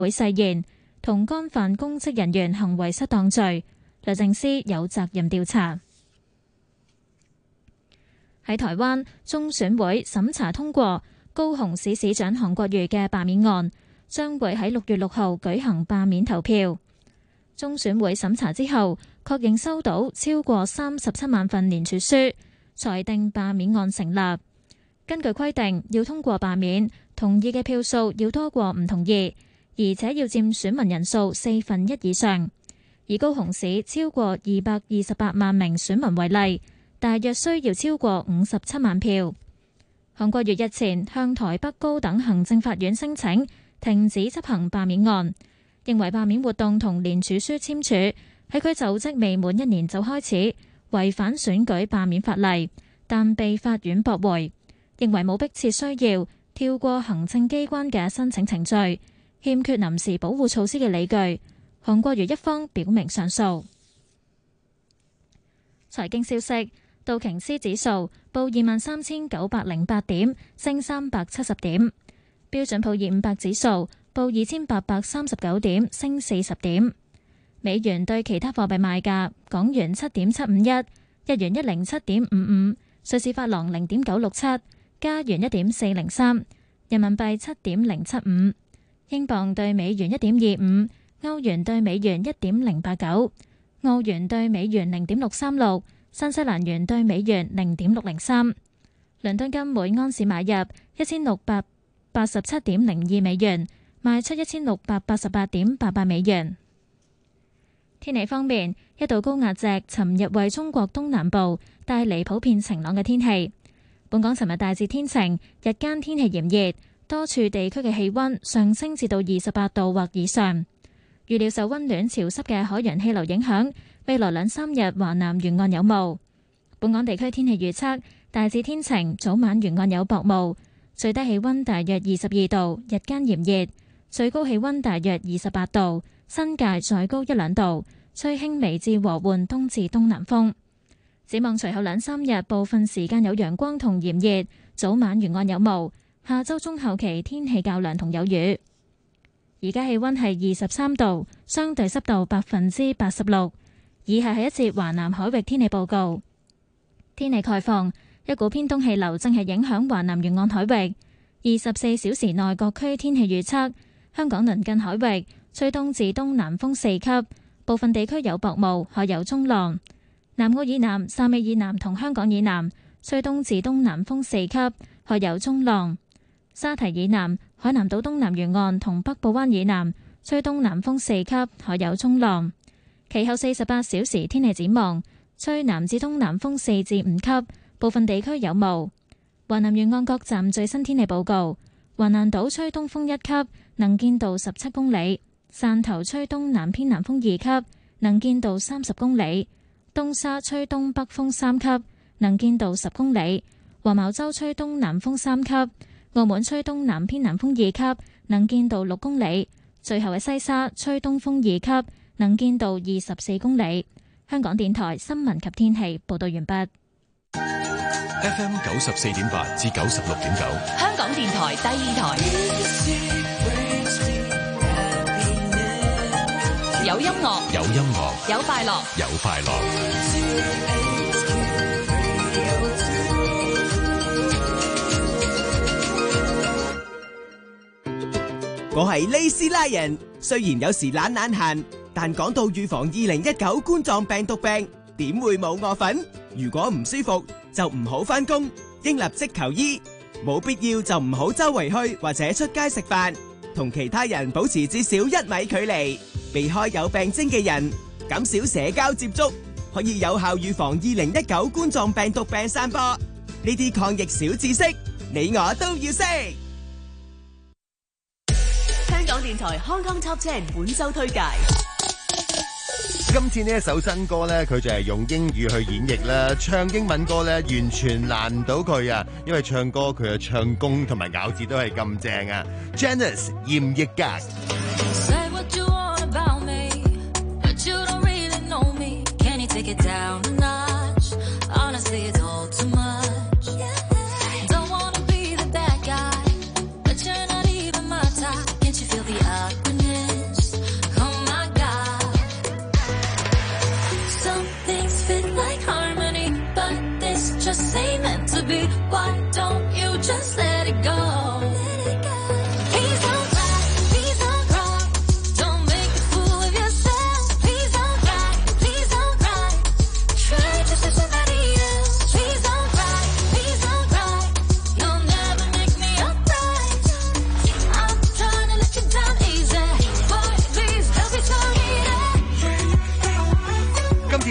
會誓言同干犯公職人員行為失當罪，律政司有責任調查。喺台灣，中選會審查通過高雄市市長韓國瑜嘅罷免案，將會喺6月6號舉行罷免投票。中選會審查之後，確認收到超過37萬份聯署書，裁定罷免案成立。根據規定，要通過罷免，同意嘅票數要多過唔同意，而且要佔選民人數1/4以上。以高雄市超過228萬名選民為例，大約需要超過57萬票。韓國瑜日前向台北高等行政法院申請停止執行罷免案，認為罷免活動同聯署書簽署喺佢就職未滿1年就開始，違反選舉罷免法例，但被法院駁回，認為冇迫切需要跳過行政機關嘅申請程序，欠缺臨時保護措施嘅理據。韓國瑜一方表明上訴。財經消息，道瓊斯指數報23,908點，升370點；標準普爾500指數報2839點，升40點。美元對其他貨幣賣價：港元7.751，日元107.55，瑞士法郎0.967，加元1.403，人民幣7.075，英鎊對美元1.25，歐元對美元1.089，澳元對美元0.636，新西蘭元對美元0.603。倫敦金每安士買入1687.02美元，賣出1688.88美元。天氣方面，一道高壓脊尋日為中國東南部帶嚟普遍晴朗嘅天氣。本港尋日大致天晴，日間天氣炎熱，多處地區嘅氣溫上升至到28度或以上。預料受溫暖潮濕嘅海洋氣流影響，未來2-3日華南沿岸有霧。本港地區天氣預測大致天晴，早晚沿岸有薄霧，最低氣溫大約22度，日間炎熱，最高氣溫大約28度，新界再高1-2度，吹輕微至和緩東至東南風。展望隨後2-3日，部分時間有陽光同炎熱，早晚沿岸有霧。下周中後期天氣較涼同有雨。而家氣溫係23度，相對濕度86%。以下係一節華南海域天氣報告。天氣概況，一股偏東氣流正係影響華南沿岸海域。24小時內各區天氣預測：香港鄰近海域吹東至東南風4級，部分地區有薄霧，海有中浪。南澳以南、汕尾以南同香港以南吹東至東南風4級，海有中浪。沙堤以南、海南島東南沿岸同北部灣以南吹東南風4級，海有中浪。其後48小時天氣展望，吹南至東南風4至5級，部分地區有霧。華南沿岸各站最新天氣報告：橫瀾島吹東風1級，能見度17公里；汕頭吹東南偏南風2級，能見度30公里；東沙吹東北風3級，能見度10公里；黃茅洲吹東南風3級；澳門吹東南偏南風2級，能見度6公里；最後喺西沙吹東風2級，能見度24公里。香港電台新聞及天氣報道完畢。 FM 94.8至96.9， 香港電台第二台，有音樂， 有音樂， 有快樂， 有快樂。 我係利斯拉人，雖然有時懶閒，但講到預防2019冠狀病毒病，點會冇我份？如果唔舒服就唔好返工，應立即求醫，冇必要就唔好周圍去或者出街食飯，同其他人保持至少1米距離，避開有病徵嘅人，減少社交接觸，可以有效預防2019冠狀病毒病散播。呢啲抗疫小知識，你我都要識。 香港電台 Hong Kong Top 10本周推介。 今次呢一首新歌呢，佢就係用英語去演繹啦，唱英文歌呢，完全難唔到佢啊！因為唱歌佢嘅唱功同埋咬字都係咁正啊 ！Janice 嚴奕格。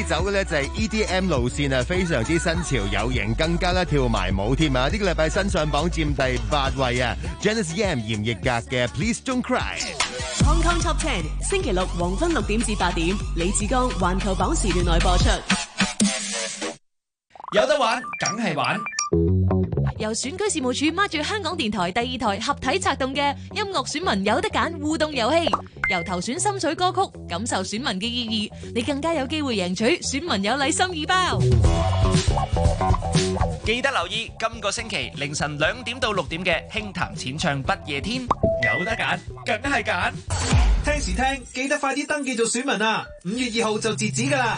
走嘅咧就係 EDM 路線啊，非常之新潮有型，更加咧跳埋舞添啊！呢個禮拜新上榜佔第8位啊 ，Janice Yam 嚴奕格嘅 Please Don't Cry。Hong Kong Top 10星期六黃昏6點至8點，李志剛環球榜時段內播出。 有得玩，梗係玩。 由選舉事務處孖住香港電台第2台合體策動嘅音樂選民有得揀互動遊戲，由投選心水歌曲，感受選民嘅意義，你更加有機會贏取選民有禮心意包。 記得留意今個星期凌晨2點到6點嘅輕談淺唱不夜天，有得揀，梗係揀。 聽時聽，記得快啲登記做選民啊！5月2號就截止㗎啦。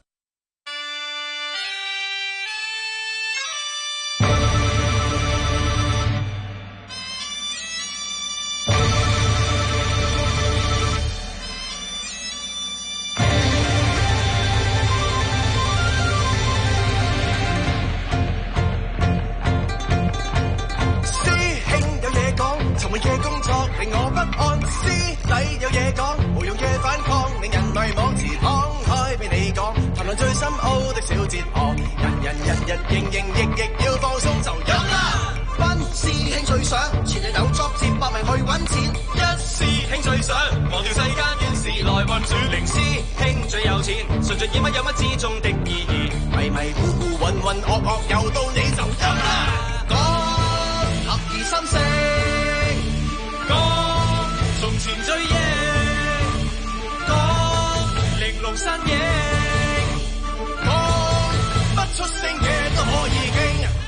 有乜之中的意義？迷迷糊糊、渾渾噩噩，又到你就陰啦！講合二心聲，講從前追憶，講玲瓏身影，講不出聲嘅都可以傾。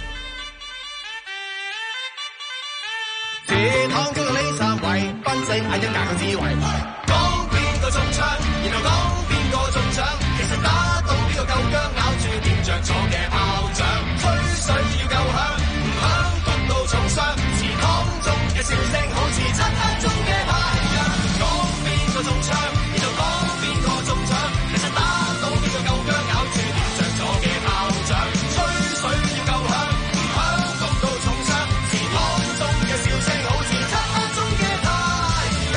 這趟叫做呢3位，賓正係一格嘅智慧。講邊個中槍，然後講邊個中獎。打到呢個夠薑，咬住點着咗嘅炮仗，吹水要夠響，唔響焗到重傷。祠堂中嘅笑聲好似漆黑中嘅太陽。講邊個中槍，然後講邊個中獎。其實打到呢個夠薑，咬住點着咗嘅炮仗，吹水要夠響，唔響焗到重傷。祠堂中嘅笑聲好似漆黑中嘅太陽。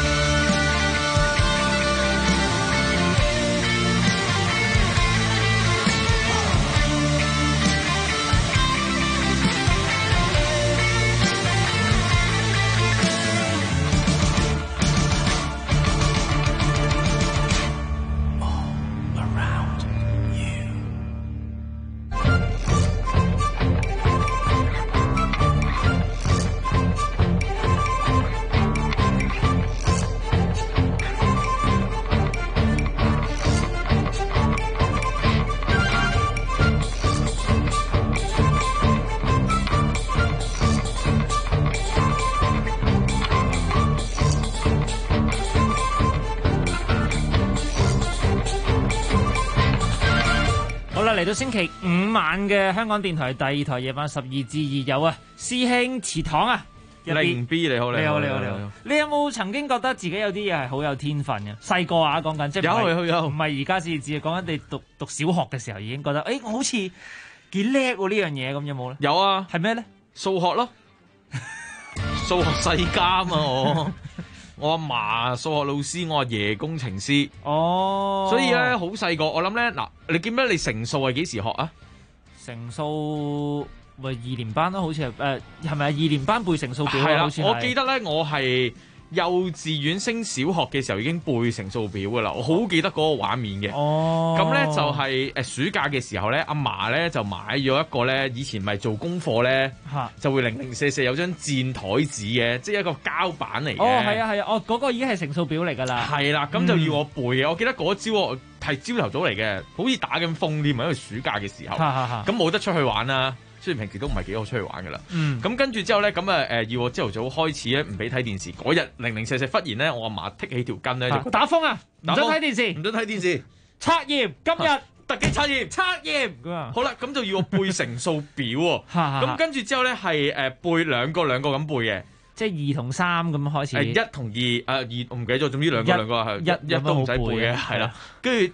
嚟到星期5晚嘅香港電台第2台夜晚12至2有啊，師兄祠堂啊， 零 B 你好。你有冇曾經覺得自己有啲嘢係好有天分嘅？細個啊，講緊即係有，唔係而家先至講緊你讀小學嘅時候已經覺得，我好似幾叻喎呢樣嘢咁，有冇咧？ 有啊， 係咩咧？ 數學咯，數學世家嘛我阿嫲數學老師，我阿爺工程師，所以咧好細個，我諗咧嗱，你記唔記得你乘數係幾時學啊？ 乘數咪2年班咯，好似係係咪啊？2年班背乘數表係啦， 好似係。 我記得咧，我係幼稚園升小學嘅時候已經背乘數表噶啦，我好記得嗰個畫面嘅。咁咧就係暑假嘅時候咧，阿嫲咧就買咗一個咧，以前咪做功課咧，就會零零舍舍有張墊台紙嘅，即係一個膠板嚟嘅。 係啊，嗰個已經係乘數表嚟㗎啦。 係啦，咁就要我背嘅。我記得嗰朝我係朝頭早嚟嘅，好似打緊風添，因為暑假嘅時候，咁冇得出去玩啦。雖然平時都唔係幾好出去玩㗎啦，咁跟住之後咧，咁要我朝頭早開始咧，唔俾睇電視。嗰日零零舍舍忽然咧，我阿嫲剔起條筋咧，就打風啊，唔准睇電視， 唔准睇電視。 測驗今日特技測驗咁啊！好啦，咁就要我背乘數表喎。咁跟住之後咧係背兩個咁背嘅， 即係2同3咁開始。 1同2，2我唔記得咗，總之兩個係一都唔使背嘅，係啦。跟住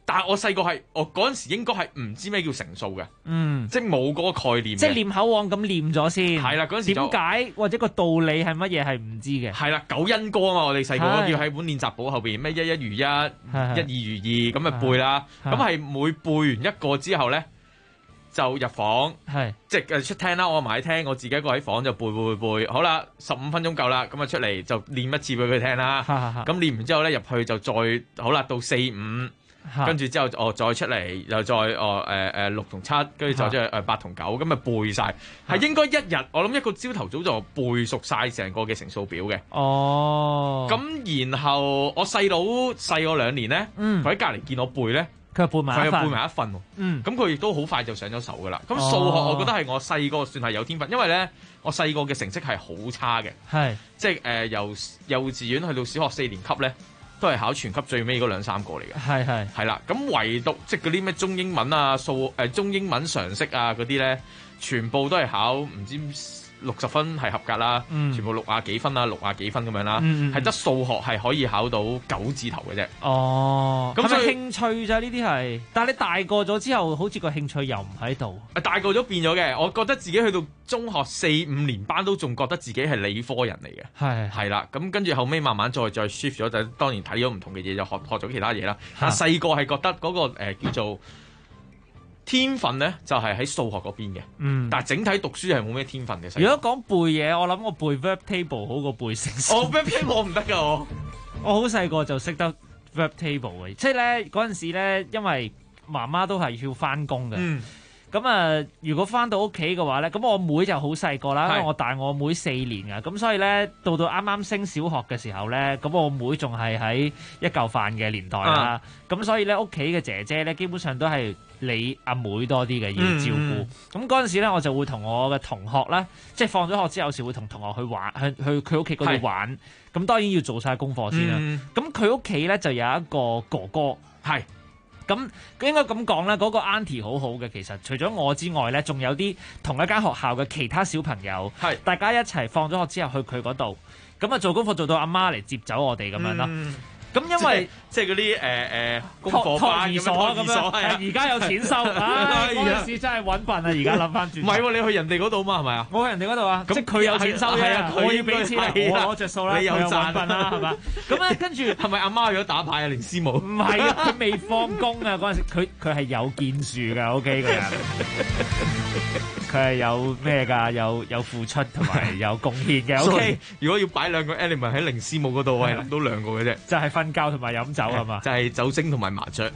但係我細個我嗰陣時應該係唔知咩叫乘數嘅，即係冇嗰個概念嘅， 即係念口簧咁念咗先。 係啦，嗰陣時點解或者個道理係乜嘢係唔知嘅。 係啦，九因歌啊嘛，我哋細個叫喺本練習簿後邊咩一如一，一二如二咁咪背啦。咁係每背完一個之後咧，就入房，即係出廳啦。我埋喺廳，我自己一個喺房就背。好啦，15分鐘夠啦，咁啊出嚟就練一次俾佢聽啦。咁練完之後咧，入去就再好啦，到4、5。跟住之後，再出嚟，又再6同7，跟住再出去8同9，咁咪背晒。係應該一日，我諗一個朝頭早就背熟晒成個嘅乘數表嘅。咁然後我細佬細我2年咧，佢喺隔離見我背咧， 佢又背埋一份。咁佢亦都好快就上咗手噶啦。咁數學我覺得係我細個算係有天分，因為咧我細個嘅成績係好差嘅，即係由幼稚園去到小學4年級咧。都係考全級最尾嗰2-3個嚟嘅，係啦。咁唯獨即係嗰啲咩中英文啊、中英文常識啊嗰啲咧，全部都係考唔知60分係合格啦，全部60幾分啦，60幾分咁樣啦，係得數學係可以考到9字頭嘅啫。 咁所以興趣咋呢啲係？但係你大個咗之後，好似個興趣又唔喺度。 大個咗變咗嘅，我覺得自己去到中學4、5年班都仲覺得自己係理科人嚟嘅，係啦。咁跟住後尾慢慢再 shift 咗，就當然睇咗唔同嘅嘢，就學咗其他嘢啦。但細個係覺得嗰個叫做天分咧，就係喺數學嗰邊嘅。但係整體讀書係冇咩天分嘅。 如果講背嘢，我諗我背 verb table 好過背乘數。 verb table 我唔得㗎， 我好細個就識得 verb table 嘅，即係咧嗰陣時咧，因為媽媽都係要翻工嘅。咁如果翻到屋企嘅話咧，咁我妹就好細個啦，因為我大我妹4年㗎，咁所以咧到啱啱升小學嘅時候咧，咁我妹仲係喺一嚿飯嘅年代啦，咁所以咧屋企嘅姐姐咧基本上都係你阿妹多啲嘅要照顧。咁嗰陣時咧，我就會同我嘅同學啦，即係放咗學之後有時會同同學去玩，去佢屋企嗰度玩。咁當然要做晒功課先啦。咁佢屋企咧就有一個哥哥。咁應該咁講啦，嗰個 auntie 好好嘅，其實除咗我之外咧，仲有啲同一間學校嘅其他小朋友，大家一齊放咗學之後去佢嗰度，咁啊做功課做到阿媽嚟接走我哋咁樣啦。咁因為即係嗰啲功課班咁樣， 而家有錢收，嗰陣時真係揾笨啊！而家諗翻轉， 唔係喎，你去人哋嗰度嘛係咪啊？ 我去人哋嗰度啊，即係佢有錢收嘅，我要俾錢，我攞著數啦， 你有賺笨啦係嘛？咁咧跟住係咪阿媽去咗打牌啊？連師母唔係啊，佢未放工啊嗰陣時，佢係有建樹㗎 ，OK 個人，佢係有咩㗎？有付出同埋有貢獻嘅 ，OK。 如果要擺2個 element 喺零師母嗰度，我係諗到2個嘅啫， 就係瞓覺同埋飲酒係嘛？ 就係酒精同埋麻雀，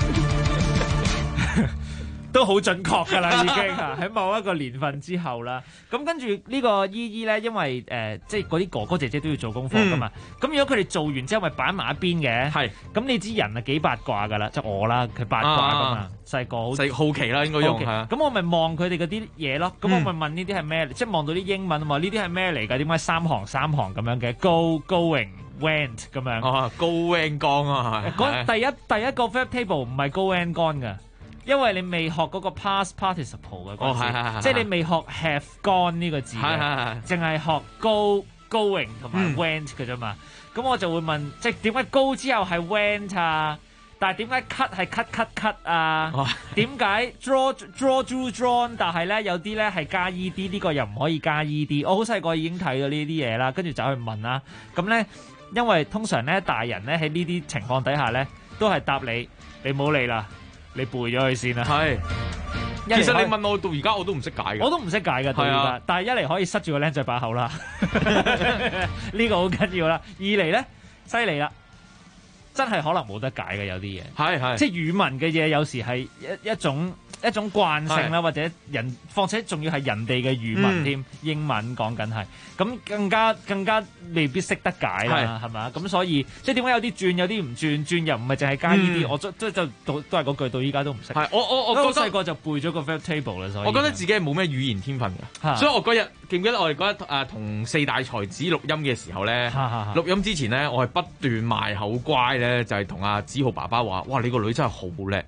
都好準確㗎啦，已經喺某一個年份之後啦。咁跟住呢個姨姨咧，因為即係嗰啲哥哥姐姐都要做功課㗎嘛。咁如果佢哋做完之後，咪擺埋一邊嘅。咁你知人係幾八卦㗎啦，即係我啦，佢八卦㗎嘛。細個好奇啦，應該用係。咁我咪望佢哋嗰啲嘢咯。咁我咪問呢啲係咩？即係望到啲英文啊嘛，呢啲係咩嚟㗎？點解3行咁樣嘅 ？Going。Went 咁樣 ，go and gone 啊！ 第一個 verb table 唔係 go and gone 㗎，因為你未學嗰個 past participle 嘅嗰陣時，即係你未學 have gone 呢個字嘅，淨係學 going 同埋 went 嘅啫嘛。咁我就會問，即係點解 go 之後係 went 啊？但係點解 cut 係 cut 啊？點解 draw 但係咧有啲咧係加 ed， 呢個又唔可以加 ed。我好細個已經睇到呢啲嘢啦，跟住走去問啦。咁咧。因為通常咧，大人咧喺呢啲情況底下咧，都係答你唔好理啦，你背咗佢先啦。 其實你問我到而家我都唔識解嘅， 我都唔識解嘅到而家。但係一嚟可以塞住個僆仔把口啦，呢個好緊要啦。二嚟咧，犀利啦，真係可能冇得解嘅有啲嘢，即係語文嘅嘢，有時係一種慣性啦，或者況且仲要係人哋嘅語文添，英文講緊係，咁更加未必識得解啦，係嘛？咁所以即係點解有啲轉有啲唔轉又唔係淨係加呢啲，我就都係嗰句，到依家都唔識。我覺得細個就背咗個 verb table 啦，所以我覺得自己係冇咩語言天分嘅，所以我嗰日記唔記得我哋嗰日同4大才子錄音嘅時候咧，錄音之前咧，我係不斷賣口乖咧，就係同阿子豪爸爸話：哇，你個女真係好叻！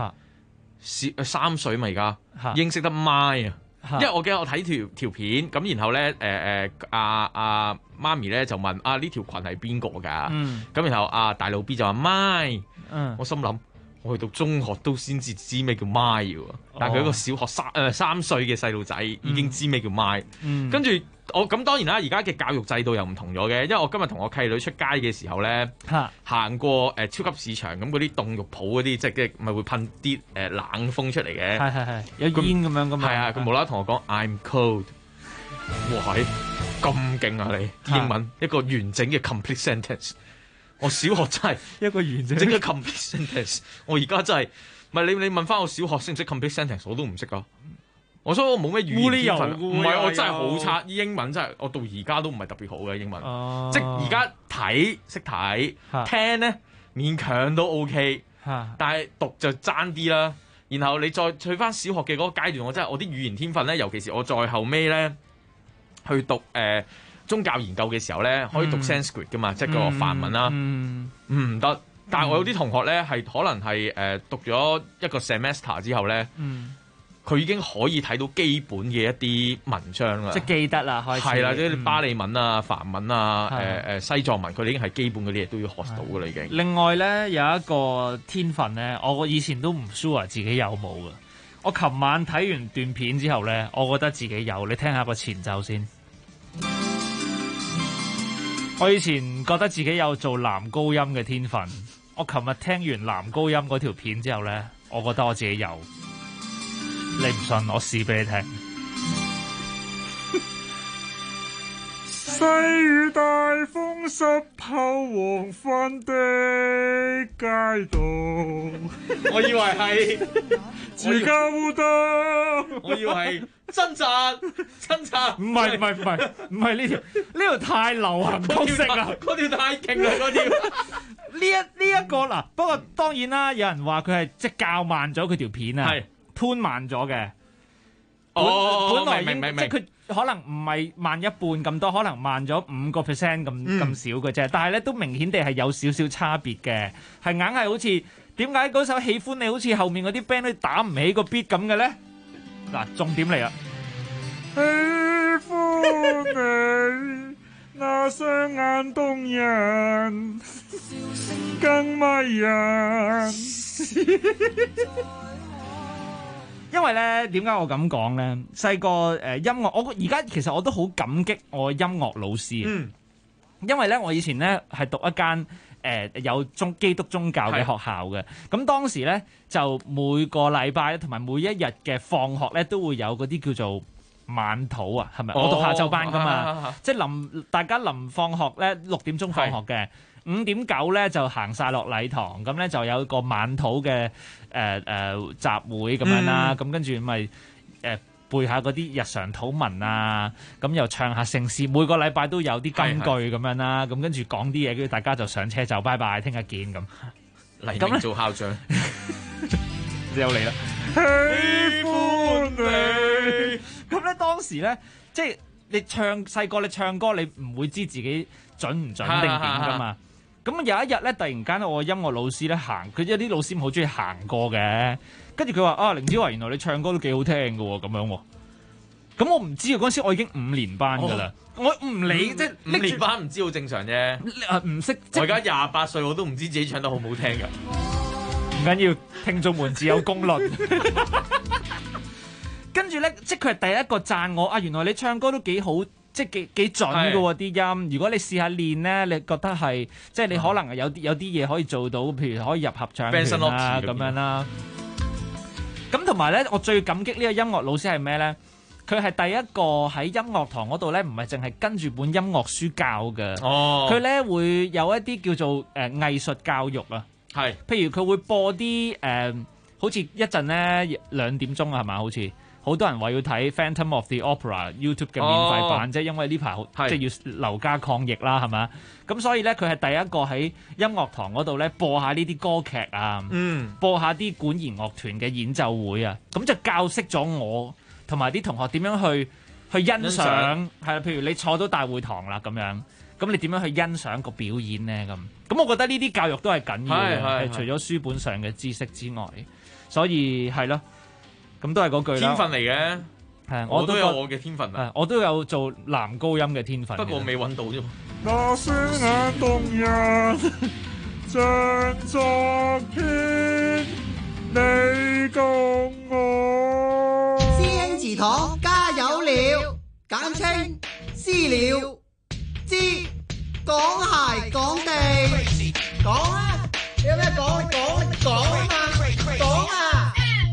3歲嘛而家，已經識得咪啊！因為我記得我睇條片咁，然後咧阿媽咪咧就問呢條裙係邊個㗎？咁然後大佬 B 就話咪，我心諗我去到中學都先至知咩叫咪嘅喎，但係佢一個小學3歲嘅細路仔已經知咩叫咪。跟住我咁當然啦，而家嘅教育制度又唔同咗嘅，因為我今日同我契女出街嘅時候咧，行過超級市場咁嗰啲凍肉鋪嗰啲，即係咪會噴啲冷風出嚟嘅？ 係有煙咁樣噶嘛？ 係啊，佢無啦啦同我講 I'm cold， 哇係咁勁啊你英文一個完整嘅 complete sentence。我小學真係一個完整嘅 complete sentence， 我而家真係唔係你問翻我小學識唔識 complete sentence， 我都唔識噶。所以我冇咩語言天分，唔係我真係好差，英文真係我到而家都唔係特別好嘅英文。即係而家睇識睇，聽咧勉強都 OK，但係讀就爭啲啦。然後你再去翻小學嘅嗰個階段，我真係我啲語言天分咧，尤其是我再後尾咧去讀宗教研究嘅時候咧，可以讀 Sanskrit 噶嘛，即係個梵文啦，唔得。但係我有啲同學咧係可能係讀咗一個 semester 之後咧，佢已經可以睇到基本嘅一啲文章啦， 即係記得啦，開始係啦，即係巴利文啊、梵文啊、西藏文，佢哋已經係基本嗰啲嘢都要學到噶啦，已經。另外咧有一個天分咧，我以前都唔 sure 自己有冇㗎。我琴晚睇完段片之後咧，我覺得自己有。你聽下個前奏先。我以前覺得自己有做男高音嘅天分，我琴日聽完男高音嗰條片之後咧，我覺得我自己有。你唔信，我試俾你聽。細雨大風濕透黃昏的街道， 我以為係自家烏燈， 我以為係掙扎， 唔係呢條太流行曲式啦， 嗰條太勁啦，嗰條呢一個嗱，不過當然啦，有人話佢係即係較慢咗佢條片啊，係吞慢咗嘅。本來明即係佢可能唔係慢一半咁多，可能慢咗5% 咁少嘅啫。但係咧都明顯地係有少少差別嘅，係硬係好似點解嗰首喜歡你好似後面嗰啲 band 都打唔起個 beat 咁嘅咧？嗱，重點嚟啦！喜歡你那雙眼動人，更迷人。因為咧，點解我咁講咧？細個音樂，我而家其實我都好感激我音樂老師。因為咧，我以前咧係讀一間有基督宗教嘅學校嘅。咁當時咧就每個禮拜同埋每一日嘅放學咧都會有嗰啲叫做晚禱啊，係咪？我讀下晝班噶嘛，即係大家臨放學咧6點鐘放學嘅。5點9咧就行晒落禮堂，咁咧就有個晚禱嘅集會咁樣啦，咁跟住咪背下嗰啲日常禱文啊，咁又唱下聖詩，每個禮拜都有啲金句咁樣啦，咁跟住講啲嘢，跟住大家就上車就拜拜，聽日見咁。 黎明做校長， 又嚟啦！喜歡你。咁咧當時咧，即係你細個你唱歌，你唔會知自己準唔準定點噶嘛。咁有一日咧，突然間我音樂老師咧佢有啲老師好中意行歌嘅，跟住佢話啊，凌子華原來你唱歌都幾好聽嘅喎，咁樣喎。咁我唔知啊，嗰陣時我已經5年班噶啦，我唔理即係 5年班唔知好正常啫。 唔識， 我而家28歲，我都唔知自己唱得好唔好聽㗎。 唔緊要，聽眾們自有公論。跟住咧，即係佢係第一個讚我啊！原來你唱歌都幾好。即係幾準㗎喎啲音，如果你試下練咧，你覺得係即係你可能有啲嘢可以做到，譬如可以入合唱團啦咁樣啦。咁同埋咧，我最感激呢個音樂老師係咩咧？佢係第一個喺音樂堂嗰度咧，唔係淨係跟住本音樂書教嘅。佢咧會有一啲叫做藝術教育啊。係，譬如佢會播啲好似一陣咧2點鐘啊，係咪好似？好多人話要睇《Phantom of the Opera》YouTube 嘅免費版啫，因為呢排即係要留家抗疫啦，係咪？咁所以咧，佢係第一個喺音樂堂嗰度咧播下呢啲歌劇啊，播下啲管弦樂團嘅演奏會啊，咁就教識咗我同埋啲同學點樣去欣賞，係啦。譬如你坐到大會堂啦咁樣，咁你點樣去欣賞個表演咧？咁我覺得呢啲教育都係緊要嘅，除咗書本上嘅知識之外，所以係咯。咁都係嗰句啦， 天分嚟嘅，係我都有我嘅天分啊！ 我都有做男高音嘅天分， 不過未揾到啫。 那雙眼動人， 像昨天你共我。 師兄祠堂加油了，簡稱私了。知講鞋講地，講啊！有咩講啊嘛，講啊！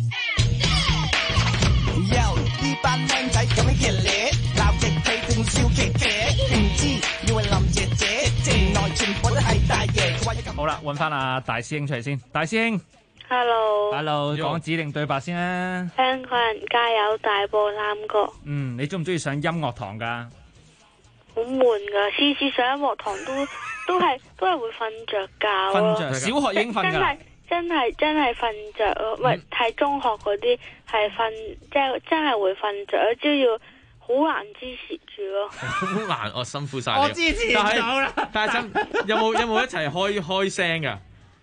Yo， 呢班靚仔咁樣熱烈，鬧極佢仲笑騎騎，唔知以為林姐姐，城內全部都係大爺。 好啦，揾翻阿大師兄出嚟先，大師兄 ，Hello， 講指定對白先啦。 香港人加油，大步3個。 你中唔中意上音樂堂噶？ 好悶噶，次次上音樂堂都係會瞓着覺咯。 瞓着，小學已經瞓噶。 真係瞓着咯，唔係睇中學嗰啲係瞓，即係真係會瞓着，只要好難支持住咯。 好難，我辛苦晒你。 我支持走啦。 但係真有冇一齊開聲噶？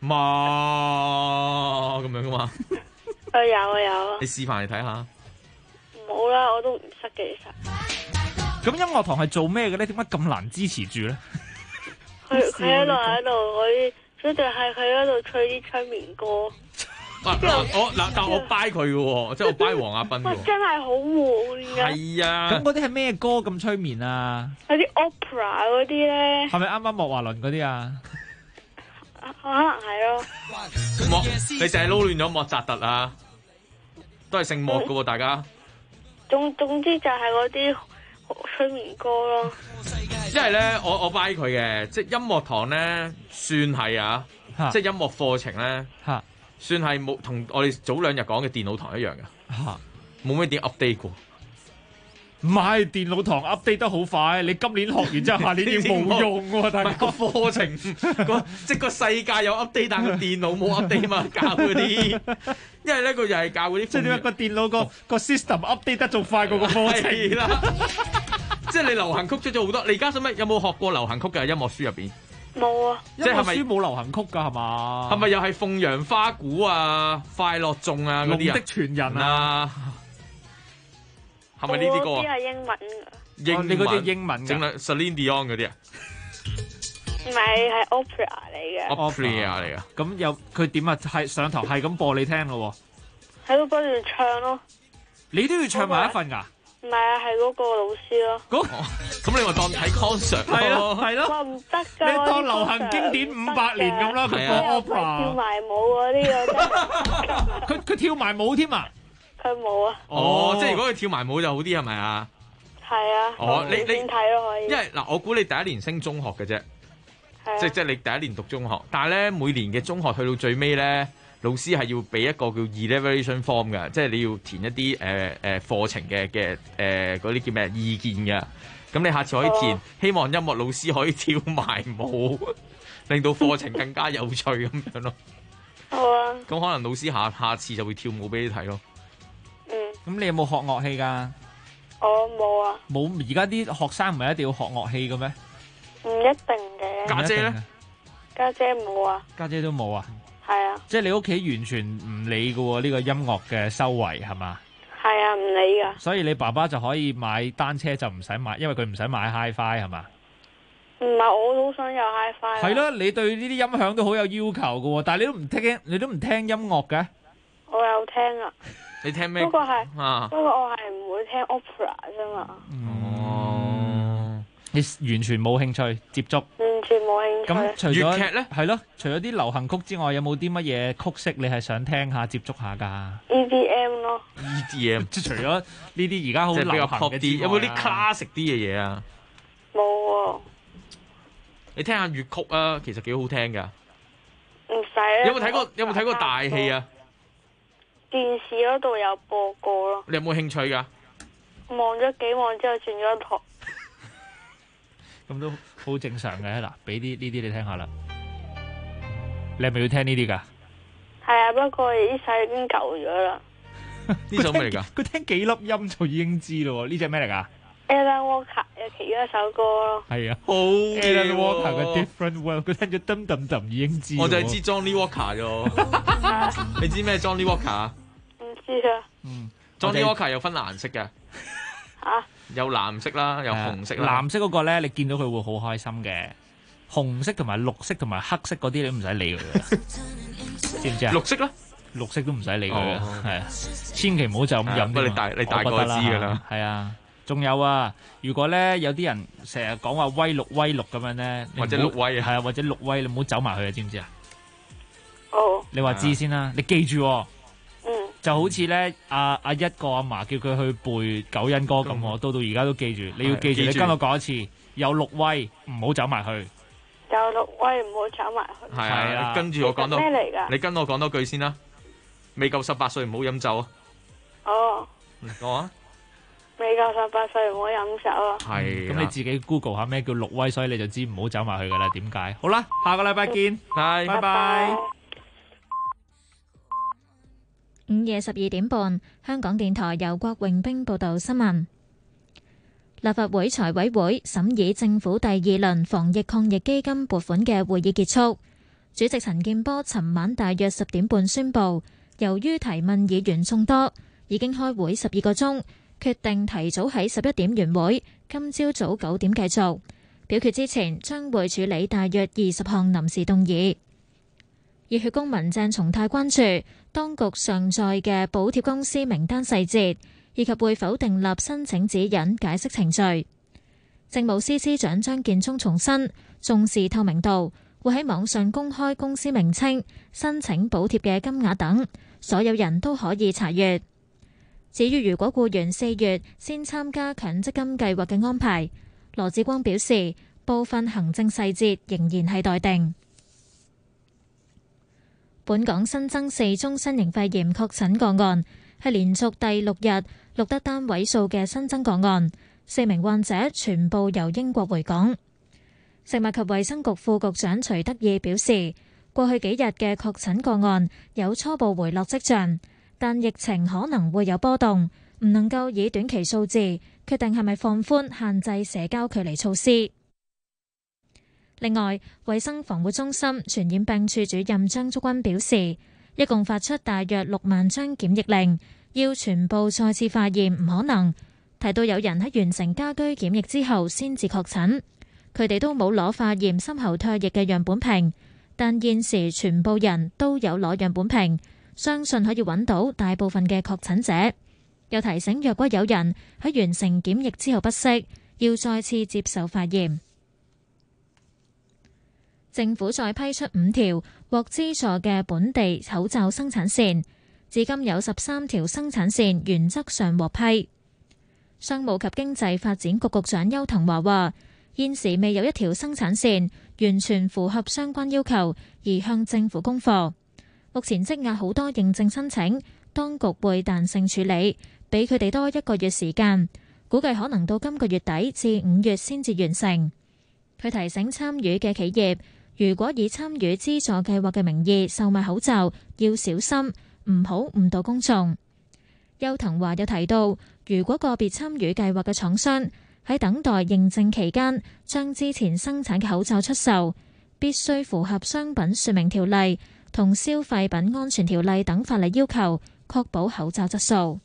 咁樣噶嘛？ 有。 你示範嚟睇下。 冇啦，我都唔識嘅其實。 咁音樂堂係做咩嘅咧？點解咁難支持住咧？ 佢喺度佢哋係喺度吹啲催眠歌。 但我 buy 佢嘅喎，即係我 buy 黃亞斌嘅喎。 真係好悶㗎。 係啊。 咁嗰啲係咩歌咁催眠啊？ 有啲 opera 嗰啲咧。 係咪啱啱莫華倫嗰啲啊？ 可能係咯。 你成日撈亂咗莫扎特啊？都係姓莫嘅喎，大家。 總之就係嗰啲催眠歌咯。 因為咧，我 buy 佢嘅，即係音樂堂咧，算係啊，即係音樂課程咧，算係冇同我哋早2日講嘅電腦堂一樣嘅，冇咩點 update 過。 唔係電腦堂 update 得好快，你今年學完之後，下年要冇用喎，大家個課程即係個世界有 update，但係個電腦冇 update 嘛，教嗰啲。因為咧，佢又係教嗰啲， 即係點解個電腦個 system update 得仲快過個課程啦？即係你流行曲出咗好多，你而家有冇學過流行曲嘅音樂書入邊？ 冇啊！ 即係咪書冇流行曲㗎係嘛？ 係咪又係鳳陽花鼓啊、快樂頌啊嗰啲啊？ 龍的傳人啊， 係咪呢啲歌啊？ 嗰啲係英文㗎。 你嗰啲英文㗎？ 整啦 Celine Dion 嗰啲啊？ 唔係 opera 嚟嘅。 opera 嚟㗎。 咁佢點啊？係上堂係咁播你聽咯喎。 喺度不斷唱咯。 你都要唱埋一份㗎？ 唔係啊，係嗰個老師咯。 咁你話當睇 concert 咯？ 係咯。 哇，唔得㗎！ 你當流行經典500年咁啦，佢播 opera。 跳埋舞嗰啲佢跳埋舞添啊？ 佢冇啊。 即係如果佢跳埋舞就好啲係咪啊？ 係啊。你先睇咯可以。 因為嗱，我估你第一年升中學嘅啫，即係你第一年讀中學，但係咧每年嘅中學去到最尾咧。老師係要俾一個叫 evaluation form 嘅，即係你要填一啲課程嘅嗰啲叫咩意見嘅。咁你下次可以填，希望音樂老師可以跳埋舞，令到課程更加有趣咁樣咯。 好啊。 咁可能老師下次就會跳舞俾你睇咯。 咁你有冇學樂器㗎？ 我冇啊。 冇，而家啲學生唔係一定要學樂器嘅咩？ 唔一定嘅。 家姐咧？ 家姐冇啊。 家姐都冇啊？ 係啊， 即係你屋企完全唔理嘅喎，呢個音樂嘅修為係嘛？ 係啊，唔理噶。 所以你爸爸就可以買單車就唔使買，因為佢唔使買 Hi-Fi 係嘛？ 唔係，我好想有 Hi-Fi。 係咯，你對呢啲音響都好有要求嘅喎，但係你都唔聽音樂嘅？ 我有聽啊。 你聽咩？ 不過我係唔會聽 opera 啫嘛。 你完全冇興趣接觸， 完全冇興趣。 咁除咗粵劇咧， 係咯，除咗啲流行曲之外，有冇啲乜嘢曲式你係想聽下、接觸下㗎 ？EDM 咯。 EDM 即係除咗呢啲而家好流行嘅之外， 有冇啲 classic 啲嘅嘢啊？ 冇喎。 你聽下粵曲啊，其實幾好聽㗎。 唔使啊。 有冇睇過大戲啊？ 電視嗰度有播過咯。 你有冇興趣㗎？ 望咗幾望之後轉咗台。 咁都好正常嘅。嗱，俾啲呢啲你聽下啦。你係咪要聽呢啲㗎？係啊，不過呢首已經舊咗啦。 呢首咩嚟㗎？ 佢聽幾粒音就已經知咯喎。呢隻咩嚟㗎？ Alan Walker 嘅其中一首歌咯。 係啊，好 Alan Walker 嘅 Different World， 佢聽咗噔噔噔已經知。 我就係知 Johnny Walker 啫。你知咩 Johnny Walker 啊？ 唔知啊。 Johnny Walker 有分顏色嘅。 嚇？ 有藍色啦，有紅色啦。 藍色嗰個咧，你見到佢會好開心嘅。 紅色同埋綠色同埋黑色嗰啲你都唔使理佢嘅，知唔知啊？ 綠色啦， 綠色都唔使理佢嘅，係啊，千祈唔好就咁飲。 你大個知㗎啦， 係啊。仲有啊，如果咧有啲人成日講話威綠咁樣咧， 或者綠威啊， 係啊，或者綠威，你唔好走埋去啊，知唔知啊？ 哦， 你話知先啦，你記住喎。就好似咧阿一個阿嫲叫佢去背九因歌咁，我到而家都記住。你要記住，你跟我講一次，有綠威唔好走埋去。 有綠威唔好走埋去。 係啊，跟住我講多咩嚟㗎？ 你跟我講多句先啦。未夠18歲唔好飲酒啊！ 哦， 講啊！ 未夠18歲唔好飲酒啊！ 係， 咁你自己 Google 下咩叫綠威，所以你就知唔好走埋去噶啦。點解？好啦，下個禮拜見，拜拜。 午夜12點半，香港電台由郭榮兵報道新聞。立法會財委會審議政府第2輪防疫抗疫基金撥款嘅會議結束，主席陳健波尋晚大約10點半宣布，由於提問議員眾多，已經開會12個鐘，決定提早喺11點完會，今朝早9點繼續。表決之前將會處理大約20項臨時動議。熱血公民鄭松泰關注當局上載嘅補貼公司名單細節，以及會否訂立申請指引解釋程序。政務司司長張建宗重申重視透明度，會喺網上公開公司名稱、申請補貼嘅金額等，所有人都可以查閱。至於如果僱員4月先參加強積金計劃嘅安排，羅致光表示部分行政細節仍然係待定。本港新增4宗新型肺炎確診個案，係連續第6日錄得單位數嘅新增個案，4名患者全部由英國回港。食物及衛生局副局長徐德義表示，過去幾日嘅確診個案有初步回落跡象，但疫情可能會有波動，唔能夠以短期數字決定係咪放寬限制社交距離措施。另外，衛生防護中心傳染病處主任張竹君表示，一共發出大約6萬張檢疫令，要全部再次化驗唔可能。提到有人喺完成家居檢疫之後先至確診，佢哋都冇攞化驗深喉唾液嘅樣本瓶，但現時全部人都有攞樣本瓶，相信可以揾到大部分嘅確診者。又提醒，若果有人喺完成檢疫之後不適，要再次接受化驗。政府再批出5條獲資助嘅本地口罩生產線，至今有13條生產線原則上獲批。商務及經濟發展局局長邱騰華話，現時未有一條生產線完全符合相關要求而向政府供貨。目前積壓好多認證申請，當局會彈性處理，俾佢哋多1個月時間，估計可能到今個月底至5月先至完成。佢提醒參與嘅企業，如果以參與資助計劃嘅名義售賣口罩，要小心，唔好誤導公眾。邱騰華又提到，如果個別參與計劃嘅廠商喺等待認證期間將之前生產嘅口罩出售，必須符合商品說明條例同消費品安全條例等法例要求，確保口罩質素。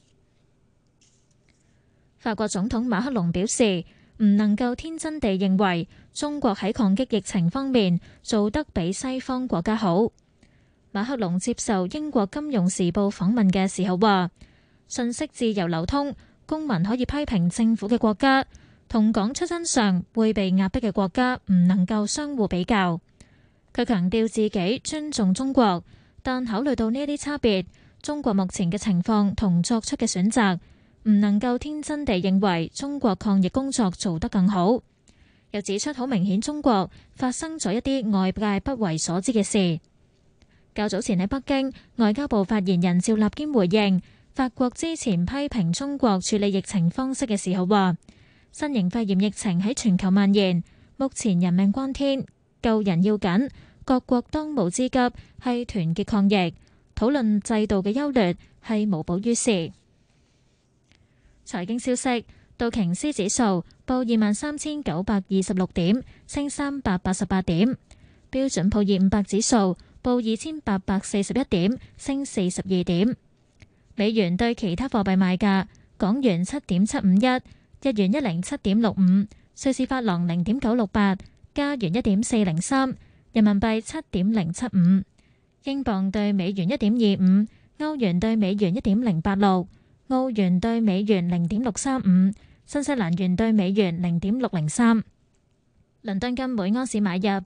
法國總統馬克龍表示，唔能夠天真地認為中國喺抗擊疫情方面做得比西方國家好。馬克龍接受英國金融時報訪問嘅時候話，信息自由流通，公民可以批評政府嘅國家同講出真相會被壓迫嘅國家唔能夠相互比較。佢強調自己尊重中國，但考慮到呢啲差別，中國目前嘅情況同作出嘅選擇，唔能夠天真地認為中國抗疫工作做得更好。又指出好明顯中國發生咗一啲外界不為所知嘅事。較早前喺北京，外交部發言人趙立堅回應法國之前批評中國處理疫情方式嘅時候話，新型肺炎疫情喺全球蔓延，目前人命關天，救人要緊，各國當務之急係團結抗疫，討論制度嘅優劣係無補於事。財經消息，道瓊斯指數報23,926點，升388點；標準普爾500指數報2,841點，升42點。美元對其他貨幣賣價：港元7.751，日元107.65，瑞士法郎0.968， 加元1.403，人民幣7.075，英鎊對美元1.25，歐元對美元1.086，澳元對美元0.635，新西蘭元對美元0.603。倫敦金每安士買入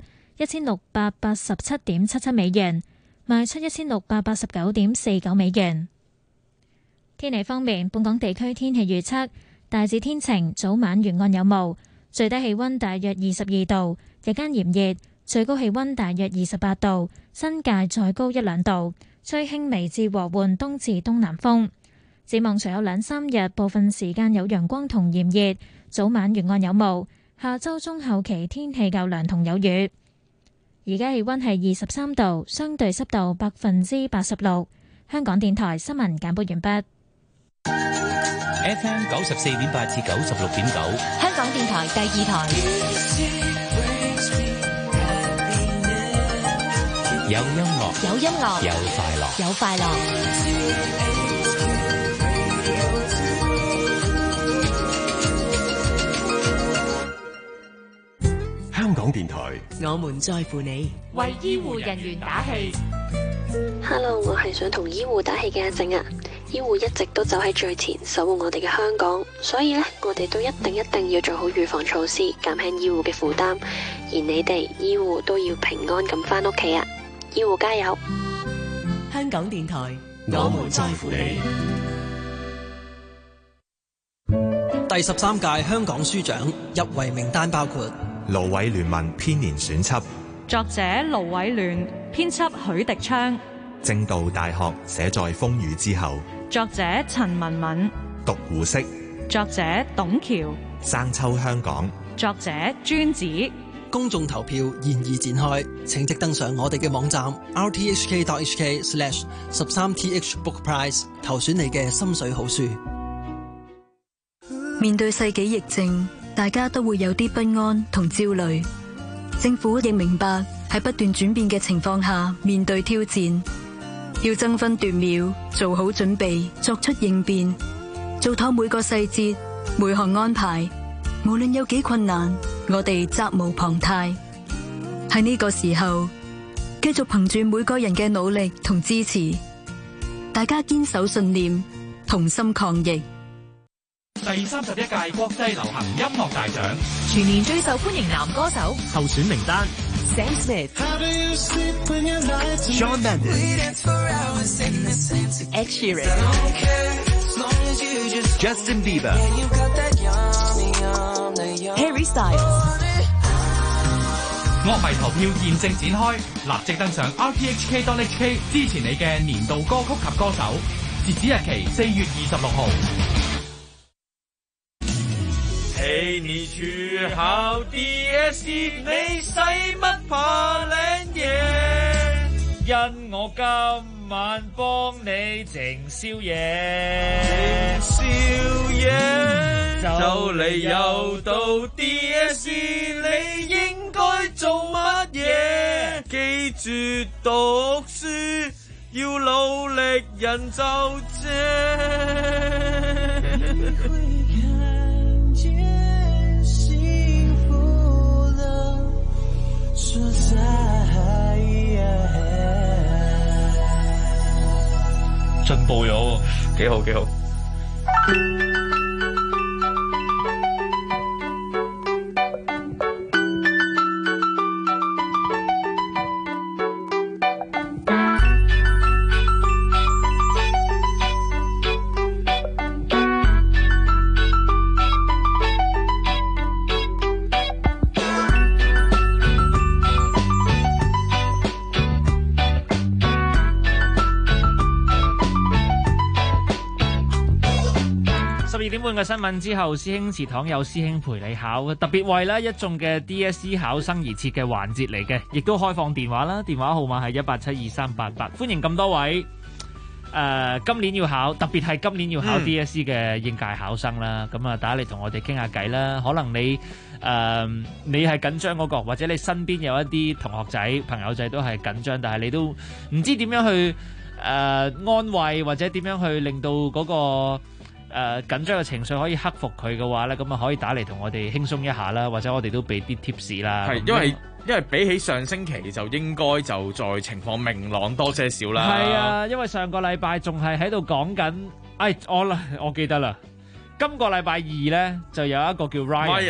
1687.77美元，賣出1689.49美元。天氣方面，本港地區天氣預測大致天晴，早晚沿岸有霧，最低氣溫大約22度，日間炎熱，最高氣溫大約28度，新界再高1-2度，吹輕微至和緩東至東南風。展望隨後2-3日，部分時間有陽光同炎熱，早晚沿岸有霧。下周中後期天氣較涼同有雨。而家氣溫係23度，相對濕度86%。香港電台新聞簡報完畢。 FM 94.8至96.9， 香港電台第2台。 有音樂， 有音樂， 有快樂， 有快樂。 香港電台， 我們在乎你， 為醫護人員打氣。 Hello， 我係想同醫護打氣嘅阿靜啊！醫護一直都走喺最前，守護我哋嘅香港，所以呢，我哋都一定要做好預防措施，減輕醫護嘅負擔。而你哋醫護都要平安咁返屋企啊！醫護加油！ 香港電台， 我們在乎你。 第13屆香港書獎入圍名單包括盧偉聯文編年選輯， 作者盧偉聯，編輯許迪昌， 正道大學寫在風雨之後， 作者陳文敏， 讀胡適， 作者董橋， 生抽香港， 作者尊子。 公眾投票現已展開，請即登上我哋嘅網站 rthk.hk/13th book prize 投選你嘅心水好書。 面對世紀疫症，大家都會有啲不安同焦慮。政府亦明白喺不斷轉變嘅情況下面對挑戰，要爭分奪秒做好準備，作出應變，做妥每個細節每項安排。無論有幾困難，我哋責無旁貸。喺呢個時候，繼續憑住每個人嘅努力同支持，大家堅守信念，同心抗疫。 第31屆國際流行音樂大獎全年最受歡迎男歌手候選名單 Sam Smith、Shawn Mendes、Ed Sheeran、Justin Bieber、Harry Styles。 樂迷投票現正展開，立即登上 rthk.hk 支持你嘅年度歌曲及歌手，截止日期4月26號。 陪你去考 DSE， 你使乜怕領嘢？因我今晚幫你整宵夜，宵夜就嚟又到 DSE， 你應該做乜嘢？記住讀書，要努力人就正。進步咗，幾好幾好。 12點半嘅新聞之後，師兄祠堂有師兄陪你考，特別為一眾嘅 DSE 考生而設嘅環節嚟嘅，亦都開放電話啦，電話號碼係1872388，歡迎咁多位今年要考，特別係今年要考 DSE 嘅應屆考生啦，咁啊打嚟同我哋傾下偈啦，可能你係緊張嗰個，或者你身邊有一啲同學仔、朋友仔都係緊張，但係你都唔知點樣去安慰，或者點樣去令到嗰個緊張嘅情緒可以克服佢嘅話咧，咁啊可以打嚟同我哋輕鬆一下啦，或者我哋都俾啲 tips 啦。 係因為比起上星期就應該就再情況明朗多些少啦。 係啊，因為上個禮拜仲係喺度講緊，我記得啦。今個禮拜二咧就有一個叫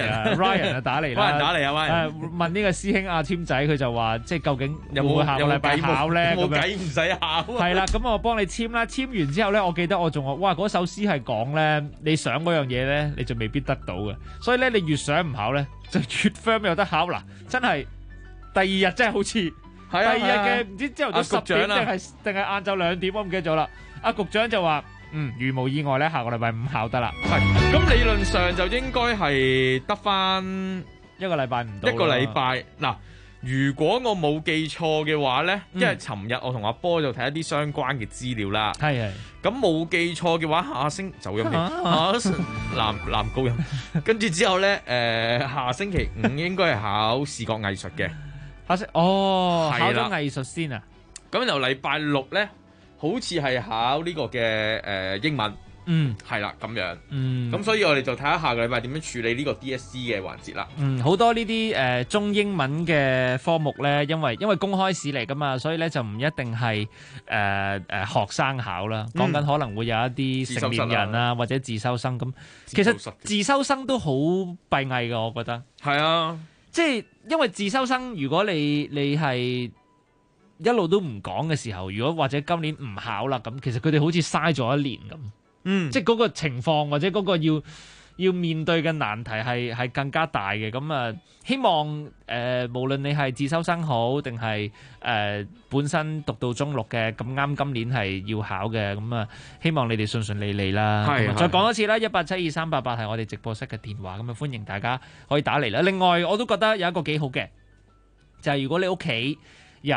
Ryan 打嚟啦 Ryan 打嚟啊 Ryan 問呢個師兄阿簽仔，佢就話即係究竟有冇下個禮拜考咧？ 冇計唔使考。 係啦，咁我幫你簽啦，簽完之後咧，我記得我仲話，哇嗰首詩係講咧，你想嗰樣嘢咧，你就未必得到嘅，所以咧你越想唔考咧，就越 firm 有得考嗱，真係第二日真係好似第二日嘅唔知朝頭早10點定係晏晝2點，我唔記得咗啦。阿局長就話。如無意外咧，下個禮拜5考得啦。 係，咁理論上就應該係得翻一個禮拜唔到。 一個禮拜嗱，如果我冇記錯嘅話咧，因為尋日我同阿波就睇一啲相關嘅資料啦。 係。 咁冇記錯嘅話，下星走音男高音，跟住之後咧，下星期5應該係考視覺藝術嘅。 考咗藝術先啊。 咁由禮拜6咧。好似係考呢個嘅英文，係啦咁樣，咁所以我哋就睇下下個禮拜點樣處理呢個 DSE 嘅環節啦。 好多呢啲中英文嘅科目咧，因為公開試嚟噶嘛，所以咧就唔一定係學生考啦。講緊可能會有一啲成年人啊，或者自修生咁。其實自修生都好閉翳噶，我覺得。 係啊， 即係因為自修生，如果你係一路都唔講嘅時候，如果或者今年唔考啦，咁其實佢哋好似嘥咗一年咁。即係嗰個情況或者嗰個要面對嘅難題係更加大嘅。咁啊，希望無論你係自修生好定係本身讀到中6嘅，咁啱今年係要考嘅，咁啊希望你哋順順利利啦。再講一次啦，1872388係我哋直播室嘅電話，咁啊歡迎大家可以打嚟啦。另外我都覺得有一個幾好嘅，就係如果你屋企有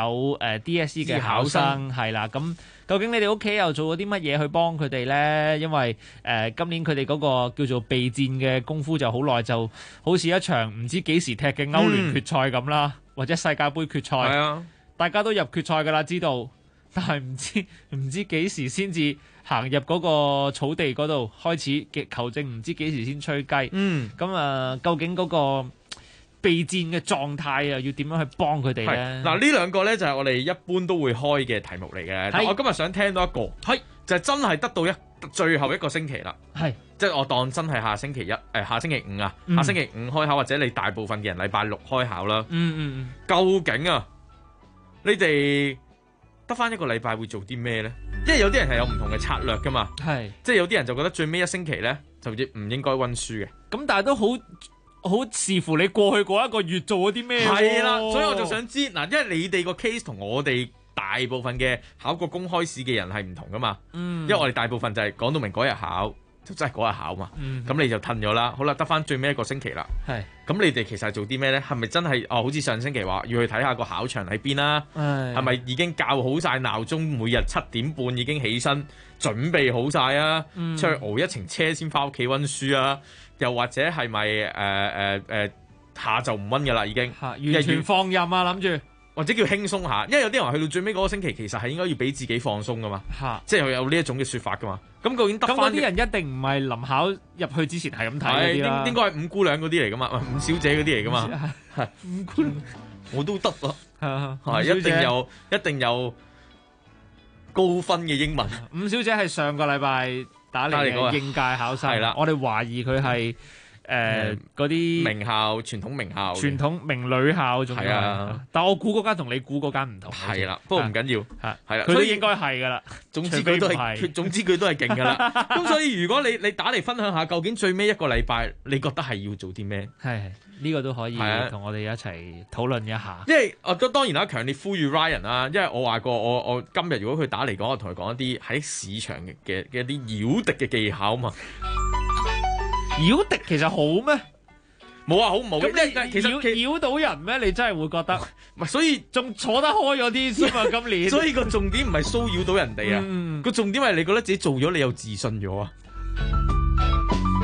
DSE 嘅考生係啦，咁究竟你哋屋企又做咗啲乜嘢去幫佢哋呢？因為今年佢哋嗰個叫做備戰嘅功夫就好耐，就好似一場唔知幾時踢嘅歐聯決賽咁啦，或者世界盃決賽，大家都入決賽㗎啦，知道，但係唔知幾時先至行入嗰個草地嗰度開始嘅球證，唔知幾時先吹雞。咁究竟嗰個備戰嘅狀態啊，要點樣去幫佢哋咧？ 嗱，呢兩個咧就係我哋一般都會開嘅題目嚟嘅。但我今日想聽到一個，就係真係得到最後一個星期啦。即係我當真係下星期下星期5啊，下星期5開考，或者你大部分嘅人禮拜6開考啦。究竟啊，你哋得翻一個禮拜會做啲咩咧？因為有啲人係有唔同嘅策略噶嘛。即係有啲人就覺得最尾一星期咧就唔應該溫書嘅。 咁但係都好視乎你過去嗰一個月做咗啲咩。 係啦，所以我就想知嗱，因為你哋個 case 同我哋大部分嘅考過公開試嘅人係唔同噶嘛。因為我哋大部分就係講到明嗰日考，就真係嗰日考嘛。咁你就褪咗啦。好啦，得翻最尾一個星期啦。咁你哋其實係做啲咩咧？係咪真係好似上星期話要去睇下個考場喺邊啦？係咪已經校好晒鬧鐘，每日7點半已經起身準備好晒啊？出去熬一程車先翻屋企溫書啊？又或者係咪下晝唔溫嘅啦已經， 完全放任啊諗住， 或者叫輕鬆下，因為有啲人話去到最尾嗰個星期其實係應該要俾自己放鬆噶嘛，即係有呢一種嘅説法噶嘛。咁究竟得翻？咁嗰啲人一定唔係臨考入去之前係咁睇嗰啲啦，應該係五姑娘嗰啲嚟噶嘛，五小姐嗰啲嚟噶嘛，係五姑娘我都得啊，係一定有高分嘅英文。五小姐係上個禮拜打嚟嘅應屆考生，係啦，我哋懷疑佢係嗰啲名校、傳統名校、傳統名女校，仲係啊。但我估嗰間同你估嗰間唔同，係啦。不過唔緊要，係啦，佢都應該係噶啦。總之佢都係勁噶啦。咁所以如果你打嚟分享下，究竟最尾一個禮拜你覺得係要做啲咩？係呢個都可以同我哋一齊討論一下。因為當然啦，強烈呼籲 Ryan 啦，因為我話過我今日如果佢打嚟講，我同佢講一啲喺市場嘅一啲擾敵嘅技巧嘛。擾敵其實好咩？冇啊，好唔好？咁其實擾到人咩？你真係會覺得？唔係，所以仲坐得開咗啲先嘛？今年，所以個重點唔係騷擾到人哋啊，個重點係你覺得自己做咗，你有自信咗啊！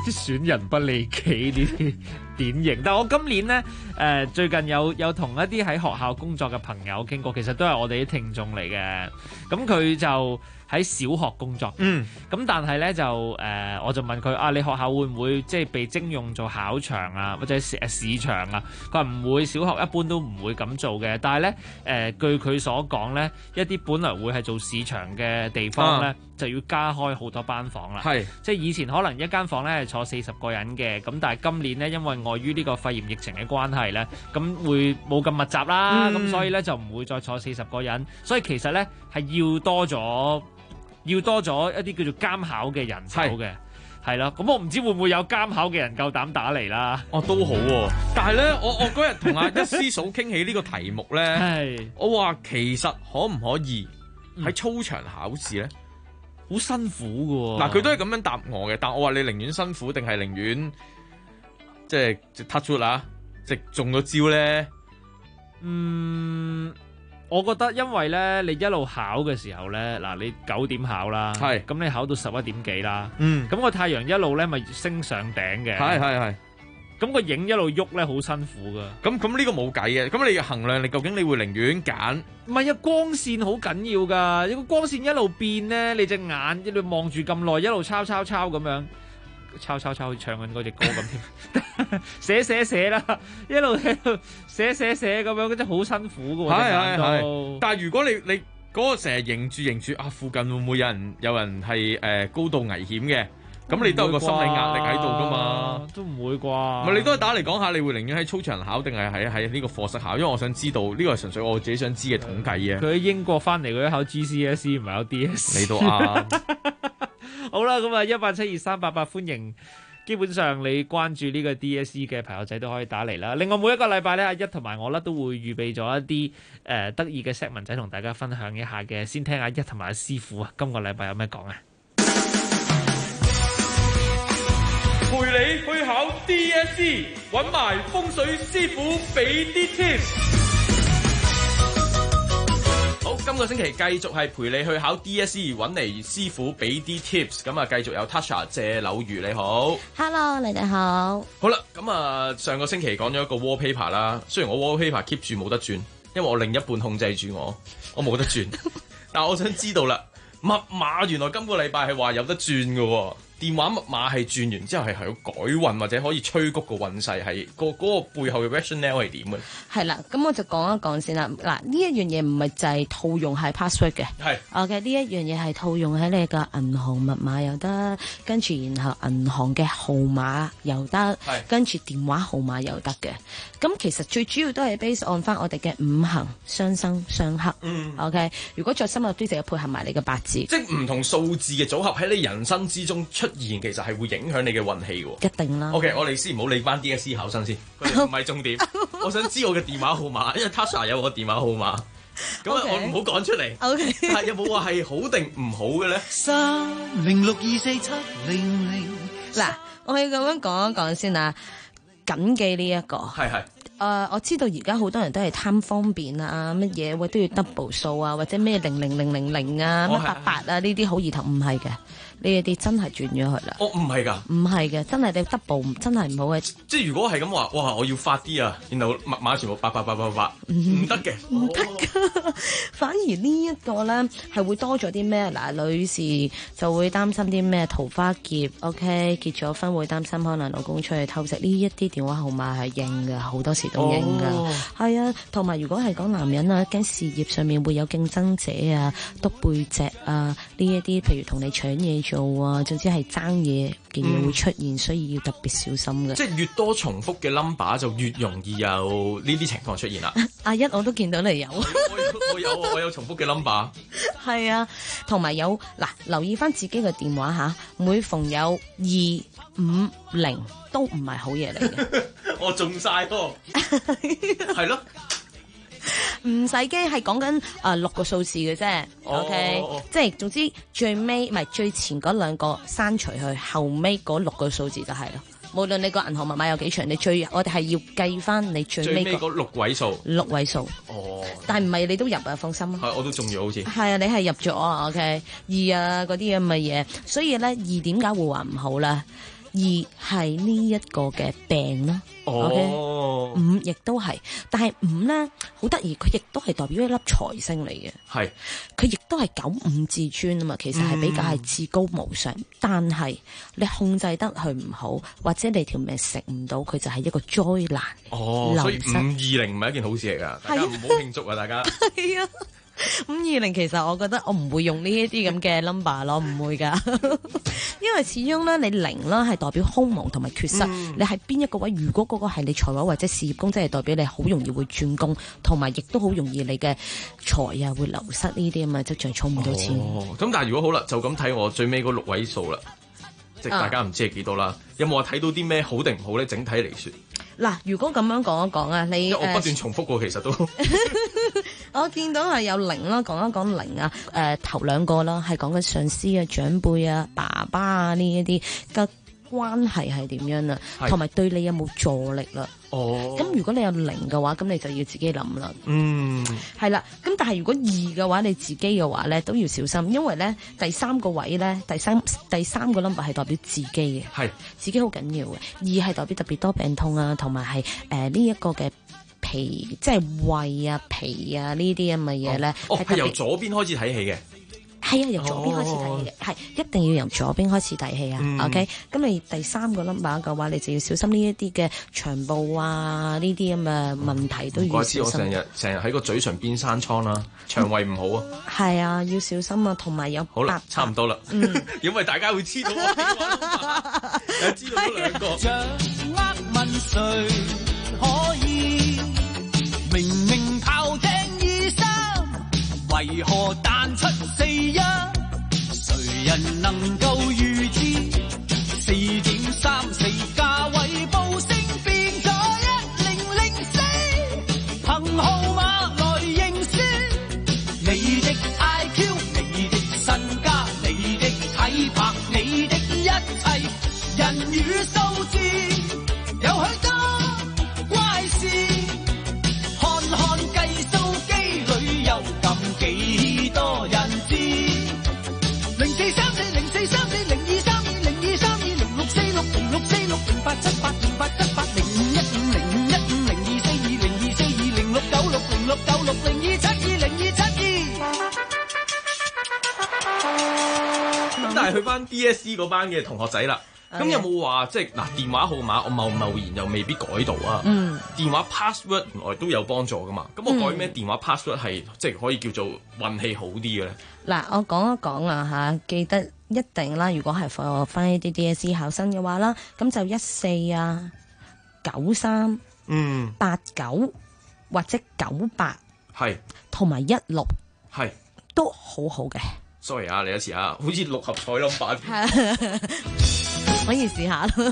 啲損人不利己呢啲典型。但係我今年咧最近有同一啲喺學校工作嘅朋友傾過，其實都係我哋啲聽眾嚟嘅。咁佢就喺小學工作，咁但係咧就我就問佢啊，你學校會唔會即係被徵用做考場啊，或者市場啊？佢話唔會，小學一般都唔會咁做嘅。但係咧據佢所講咧，一啲本來會係做市場嘅地方咧，就要加開好多班房啦。係，即係以前可能一間房咧係坐40個人嘅，咁但係今年咧因為礙於呢個肺炎疫情嘅關係咧，咁會冇咁密集啦，咁所以咧就唔會再坐40個人，所以其實咧係要多咗一啲叫做監考嘅人手嘅，係啦。咁我唔知會唔會有監考嘅人夠膽打嚟啦。 哦，都好喎。但係咧，我嗰日同阿一師嫂傾起呢個題目咧，我話其實可唔可以喺操場考試咧？ 好辛苦㗎喎。嗱， 佢都係咁樣答我嘅，但我話你寧願辛苦定係寧願即係 touch wood 啊，即係中咗招咧？ 我覺得因為咧，你一路考嘅時候咧，嗱，你9點考啦，咁你考到11點幾啦，咁個太陽一路咧咪升上頂嘅，係，咁個影一路喐咧，好辛苦噶。 咁呢個冇計嘅，咁你衡量你究竟你會寧願揀？ 唔係啊，光線好緊要噶，如果光線一路變咧，你隻眼一路望住咁耐，一路抄咁樣。抄唱緊嗰隻歌咁添，寫啦，一路喺度寫咁樣，真係好辛苦噶喎。係， 但係如果你嗰個成日迎住啊，附近會唔會有人係高度危險嘅？咁你都有個心理壓力喺度噶嘛？ 都唔會啩？ 唔係，你都係打嚟講下，你會寧願喺操場考定係喺呢個課室考？因為我想知道呢個係純粹我自己想知嘅統計嘅。 佢喺英國翻嚟嗰啲考 GCSE 唔係考 DSE。 你都啱。 好啦，咁啊1872388歡迎，基本上你關注呢個 DSE 嘅朋友仔都可以打嚟啦。另外每一個禮拜咧，阿一同埋我咧都會預備咗一啲得意嘅 set 文仔同大家分享一下嘅。先聽阿一同埋阿師傅啊，今個禮拜有咩講啊？ 陪你去考 DSE， 揾埋風水師傅俾啲 tips。 好，今個星期繼續係陪你去考 DSE， 揾嚟師傅俾啲 tips。咁啊，繼續有 Tasha 謝柳如，你好 ，Hello， 你哋好。 好啦，咁啊，上個星期講咗一個 wallpaper 啦。雖然我 wallpaper keep 住冇得轉，因為我另一半控制住我冇得轉。但係我想知道啦，密碼原來今個禮拜係話有得轉嘅喎。電話密碼係轉完之後係要改運或者可以催谷個運勢，係嗰個背後嘅 rationale 係點嘅？ 係啦，咁我就講一講先啦。嗱，呢一樣嘢唔係就係套用係 password 嘅。係。OK， 呢一樣嘢係套用喺你嘅銀行密碼又得，跟住然後銀行嘅號碼又得，跟住電話號碼又得嘅。咁其實最主要都係 base on 翻我哋嘅五行相生相克。OK， 如果再深入啲就要配合埋你嘅八字。 即係唔同數字嘅組合喺你人生之中出現，其實係會影響你嘅運氣喎。 一定啦。 OK， 我哋先唔好理翻 DSE 考生先，佢哋唔係重點。我想知我嘅電話號碼，因為 Tasha 有我電話號碼，咁我唔好講出嚟。OK， 但係有冇話係好定唔好嘅咧？306247000。 嗱，我要咁樣講一講先啊，謹記呢一個。係。我知道而家好多人都係貪方便啊，乜嘢都要 double 數啊，或者咩00000啊，乜88啊，呢啲好意頭，唔係嘅。呢一啲真係轉咗去啦。 唔係㗎。唔係嘅，真係你 double 真係唔好嘅。 即係如果係咁話，哇！我要發啲啊，然後密碼全部8888，唔得嘅， 唔得㗎。反而呢一個咧係會多咗啲咩？嗱，女士就會擔心啲咩桃花劫 ，OK， 結咗婚會擔心可能老公出去偷食。呢一啲電話號碼係應㗎，好多時都應㗎。係啊，同埋如果係講男人啊，驚事業上面會有競爭者啊、督背脊啊呢一啲，譬如同你搶嘢做啊，總之係爭嘢嘅嘢會出現，所以要特別小心嘅。 即係越多重複嘅 number 就越容易有呢啲情況出現啦。 阿一我都見到你有， 我有重複嘅 number。 係啊，同埋有嗱，留意翻自己嘅電話吓，每逢有250都唔係好嘢嚟嘅。 我中晒喎，係咯。 唔使驚，係講緊6個數字嘅啫。OK，即係總之最尾唔係最前嗰2個刪除去，後尾嗰6個數字就係咯。無論你個銀行密碼有幾長，我哋係要計翻你最尾嗰6位數。6 位數。哦。但係唔係你都入啊？放心啊。 係，我都中咗好似。 係啊，你係入咗啊。OK， 2啊嗰啲咁嘅嘢，所以咧2點解會話唔好咧？ 2係呢一個嘅病啦。 哦， 5亦都係，但係5咧好得意，佢亦都係代表一粒財星嚟嘅。 係， 佢亦都係95至尊啊嘛，其實係比較係至高無上。但係你控制得佢唔好，或者你條命食唔到，佢就係一個災難。 哦，所以520唔係一件好事嚟㗎，大家唔好慶祝啊！大家係啊。520其實我覺得我唔會用呢一啲咁嘅 number 咯，唔會噶，因為始終咧你0啦係代表空亡同埋缺失，你喺邊一個位，如果嗰個係你財位或者事業宮，即係代表你好容易會轉工，同埋亦都好容易你嘅財啊會流失呢啲啊嘛，即係儲唔到錢。 哦，咁但係如果好啦，就咁睇我最尾嗰6位數啦，即係大家唔知係幾多啦，有冇話睇到啲咩好定唔好咧？整體嚟說， 嗱，如果咁樣講一講啊，你因為我不斷重複過，其實都。 我見到係有0啦，講一講0啊，頭2個啦，係講緊上司啊、長輩啊、爸爸啊呢一啲嘅關係係點樣啊，同埋對你有冇助力啦。 哦， 咁如果你有0嘅話，咁你就要自己諗啦。 嗯， 係啦。咁但係如果2嘅話，你自己嘅話咧都要小心，因為咧第3個位咧第三個 number 係代表自己嘅， 係自己好緊要嘅。2係代表特別多病痛啊，同埋係呢一個嘅。脾即係胃啊、脾啊呢啲咁嘅嘢咧， 係由左邊開始睇戲嘅。 係啊，由左邊開始睇戲嘅，係一定要由左邊開始睇戲啊。OK，咁你第3個 number 嘅話，你就要小心呢一啲嘅腸部啊，呢啲咁嘅問題都要小心。 我成日喺個嘴唇邊生瘡啦，腸胃唔好啊。係啊，要小心啊，同埋有好啦，差唔多啦。因為大家會知道我知道咗2個。 掌握問誰可以？明明炮艇23，為何彈出41？誰人能夠預知？4.34價位報升變咗1004，憑號碼來認輸。你的 IQ， 你的身家，你的體魄，你的一切，人與數字有許多怪事。看計數機裏有咁幾多人知咁但係去翻 DSE 嗰班嘅同學仔啦。咁有冇話即係嗱電話號碼我貿然又未必改到啊？電話 password 原來都有幫助噶嘛？咁我改咩電話 password 係即係可以叫做運氣好啲嘅咧？ 嗱，我講一講啊嚇，記得一定啦。如果係放翻呢啲 DSE 考生嘅話啦，咁就14啊、93、89或者98 係， 同埋16 係都好好嘅。 Sorry 啊，嚟一次啊，好似6合彩number。 可以試下咯。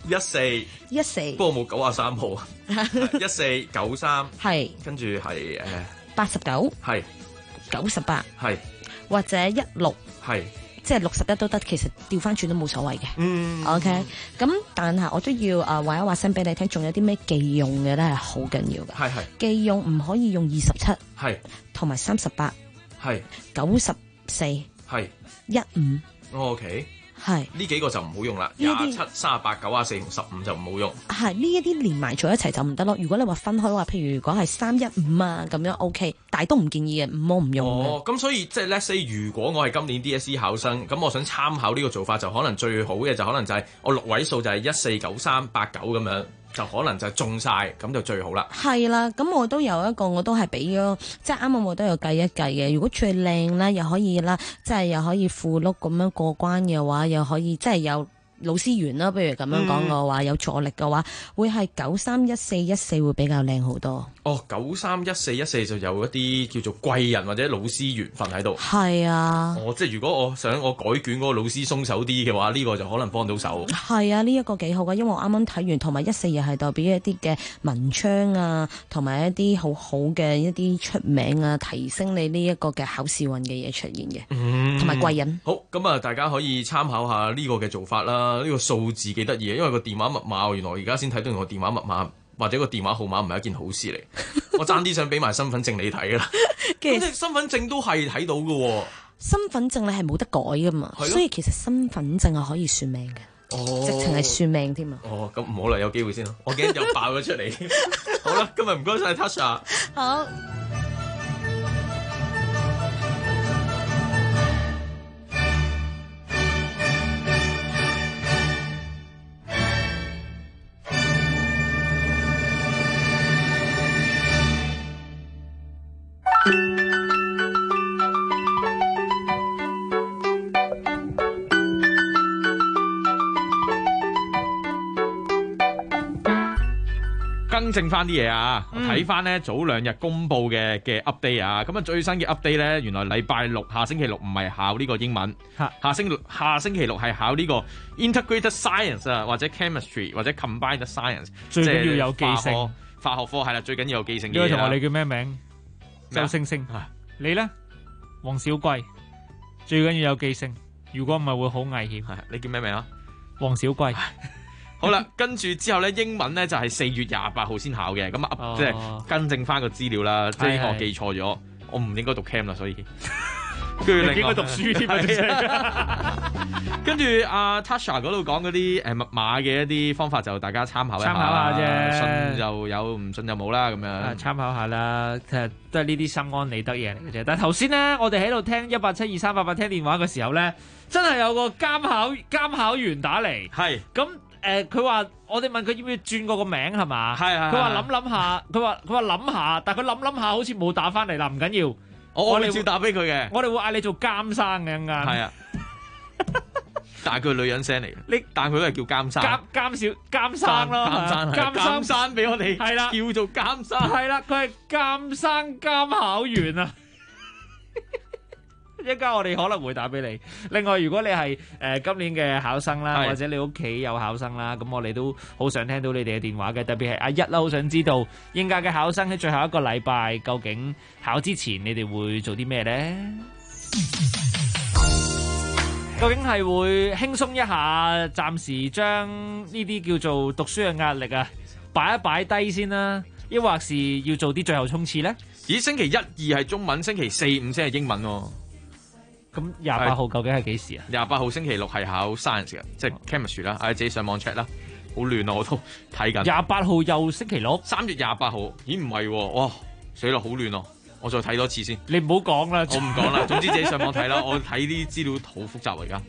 14，不過冇93號啊。14、93 係， 跟住係 89 係 98 係， 或者16 係， 即係61都得。其實調翻轉都冇所謂嘅。OK， 咁但係我都要話一話聲俾你聽，仲有啲咩忌用嘅咧係好緊要嘅。 係忌用唔可以用27， 係同埋38， 係 94， 係 15。 OK。 係呢幾個就唔好用啦，27、38、94同15就唔好用。 係呢一啲連埋咗一齊就唔得咯。如果你話分開話，譬如如果係315啊咁樣 OK，但係都唔建議嘅，唔好唔用。 哦，咁所以即係 let's say 如果我係今年 DSE 考生，咁我想參考呢個做法，就可能最好嘅就可能就係我6位數就係149389咁樣。就可能就中晒，咁就最好啦。 係啦，咁我都有一個，我都係俾咗，即係啱啱我都有計一計嘅。如果最靚啦，又可以啦，即係又可以附碌咁樣過關嘅話，又可以即係有老師緣啦。不如咁樣講嘅話，有助力嘅話，會係931414會比較靚好多。 哦，931414就有一啲叫做貴人或者老師緣分喺度。 係啊。 哦，即係如果我想我改卷嗰個老師鬆手啲嘅話，呢個就可能幫到手。 係啊，呢一個幾好㗎，因為我啱啱睇完，同埋14又係代表一啲嘅文昌啊，同埋一啲好好嘅一啲出名啊，提升你呢一個嘅考試運嘅嘢出現嘅，同埋貴人。 好，咁啊，大家可以參考下呢個嘅做法啦。呢個數字幾得意嘅，因為個電話密碼原來而家先睇到個電話密碼。或者個電話號碼唔係一件好事嚟，我爭啲想俾埋身份證你睇㗎啦。咁即係身份證都係睇到㗎喎。 身份證你係冇得改㗎嘛，所以其實身份證係可以算命嘅。 直情係算命添啊！ 哦，咁唔好啦，有機會先咯，我驚又爆咗出嚟。好啦，今日唔該晒 Tasha。 好。 更正翻啲嘢啊！我睇翻咧早2日公佈嘅 update 啊，咁啊最新嘅 update 咧，原來禮拜六下星期六唔係考呢個英文，下星期六係考呢個 Integrated Science 啊，或者 Chemistry 或者 Combined Science， 最緊要有記性， 化學科係啦，最緊要有記性嘅嘢。 呢位同學你叫咩名？周星星。你咧？黃小貴。最緊要有記性，如果唔係會好危險。 你叫咩名啊？ 黃小貴。 好啦，跟住之後咧，英文咧就係4月28號先考嘅，咁即係更正翻個資料啦，即係我記錯咗，我唔應該讀 Chem 啦，所以跟住應該讀書添啊！ 跟住阿 Tasha 嗰度講嗰啲密碼嘅一啲方法，就大家參考一下， 參考下啫， 信就有，唔信就冇啦，咁樣參考下啦，其實都係呢啲心安理得嘢嚟嘅啫。但係頭先咧，我哋喺度聽1872388聽電話嘅時候咧，真係有個監考員打嚟， 係咁。佢話我哋問佢要唔要轉個名係嘛？係佢話諗下，佢話諗下，但係佢諗下好似冇打翻嚟啦，唔緊要， 我哋照打俾佢嘅。 我哋會嗌你做監生嘅啱。 係啊，但係佢女人聲嚟，但係佢都係叫監生。 監生咯， 監生俾我哋係啦，叫做監生。 係啦，佢係監生監考員啊。一陣我哋可能會打俾你。另外，如果你係今年嘅考生啦，或者你屋企有考生啦，咁我哋都好想聽到你哋嘅電話嘅。特別係阿一啦，好想知道應屆嘅考生喺最後一個禮拜，究竟考之前你哋會做啲咩呢？究竟係會輕鬆一下，暫時將呢啲叫做讀書嘅壓力啊擺一擺低先啦，抑或是要做啲最後衝刺呢？ 咦，星期1、2係中文，星期4、5先係英文喎。 咁28號究竟係幾時啊 ？28號星期六係考 science 嘅，即係 chemistry 啦。自己上網 check 啦，好亂啊！我都睇緊。 28號又星期六 ，3月28號，咦唔係喎？哇，死啦，好亂啊！我再睇多次先。 你唔好講啦， 我唔講啦。總之自己上網睇啦。我睇啲資料好複雜嚟㗎。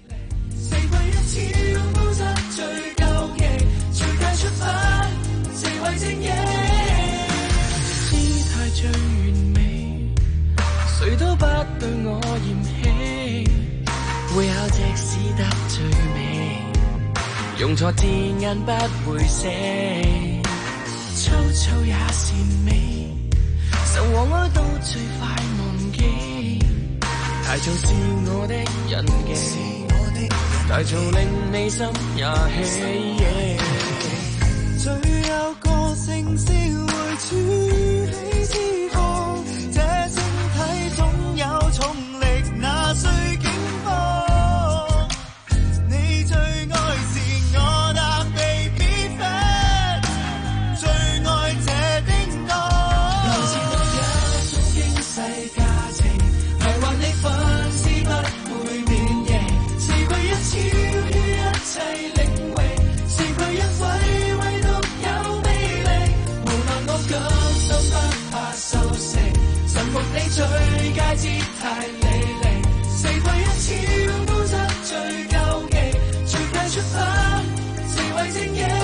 誰都不對我嫌棄，會考即使得最美，用錯字眼不會寫，粗糙也善美，愁和哀都最快忘記，太早是我的印記，太早令你心也起，最有個性先會處理之過，這身體總有重力，那需警方。你最愛是我那 baby fat， 最愛這叮當。來自我一種驚世價情，迷惑你粉絲不會免疫，四季一超於一切領域，四季一位唯獨有魅力，無論我甘心不怕受食，臣服你最佳姿態履歷，四季一超都質最究極，最快出發，四位精英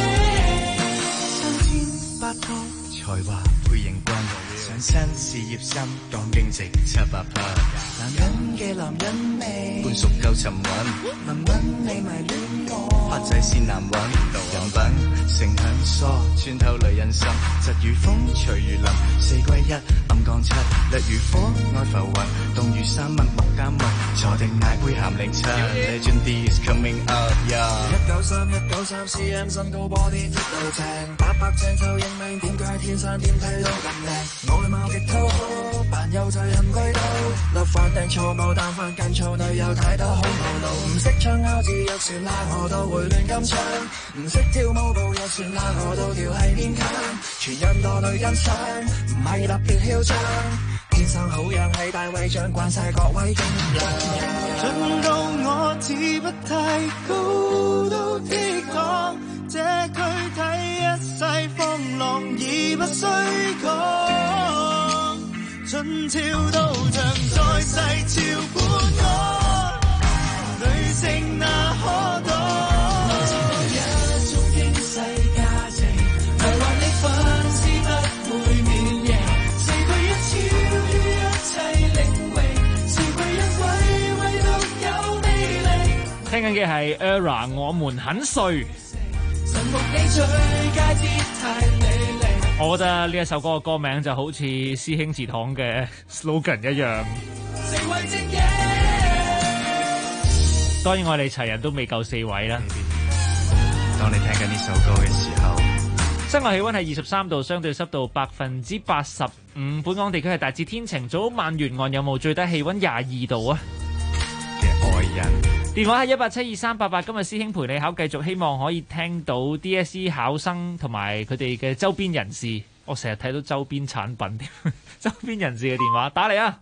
，38個才華配型君，上身事業心講經濟788，男人嘅男人味，半熟夠沉穩，文文你迷戀我，發仔先難揾，人品性很疏，穿透女人心，疾如風隨如林，四季一暗降七，烈如火愛浮雲，凍如山脈木監獄，坐定奶杯鹹檸茶 ，Legend D is coming up， 193 cm 身高 body 鐵到正，白白淨就認命，點解天生點睇都咁靚，外貌極討好，扮有就人歸到，落飯訂錯冇，但飯更燥，女友太多好無路，唔識唱拗字又算啦，我都會亂咁唱，唔識跳舞步又算啦，我都跳係勉強，全印度女欣賞，唔係特別囂張。 天生好樣係大胃掌慣晒各位重量， 盡到我只不太高都倜儻，這軀體一世風浪已不需講，盡潮到場在世潮伴我，女性那可擋？一種驚世價值，迷幻你粉絲不會免疫，四驅一超於一切領域，是為因為獨有魅力。 聽緊嘅係 ERA 我們很碎。我覺得呢一首歌嘅歌名就好似師兄祠堂嘅 slogan 一樣。當然我哋齊人都未夠4位啦。 當你聽緊呢首歌嘅時候， 室外氣溫係23度，相對濕度85%。本港地區係大致天晴，早晚沿岸有霧，最低氣溫22度啊。 嘅愛人。 電話係1872388，今日師兄陪你考，繼續希望可以聽到 DSE 考生同埋佢哋嘅周邊人士。我成日睇到周邊產品添，周邊人士嘅電話打嚟啊！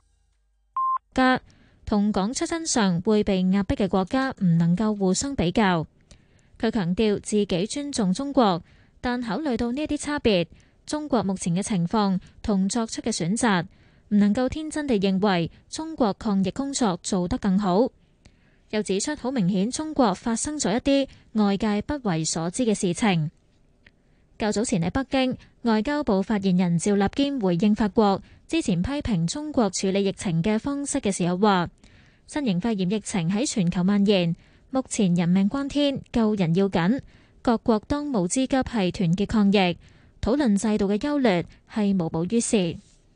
同講出真相會被壓迫嘅國家唔能夠互相比較。佢強調自己尊重中國，但考慮到呢啲差別，中國目前嘅情況同作出嘅選擇，唔能夠天真地認為中國抗疫工作做得更好。又指出，好明顯中國發生咗一啲外界不為所知嘅事情。較早前喺北京，外交部發言人趙立堅回應法國之前批評中國處理疫情嘅方式嘅時候話，新型肺炎疫情喺全球蔓延，目前人命關天，救人要緊，各國當務之急係團結抗疫，討論制度嘅優劣係無補於事。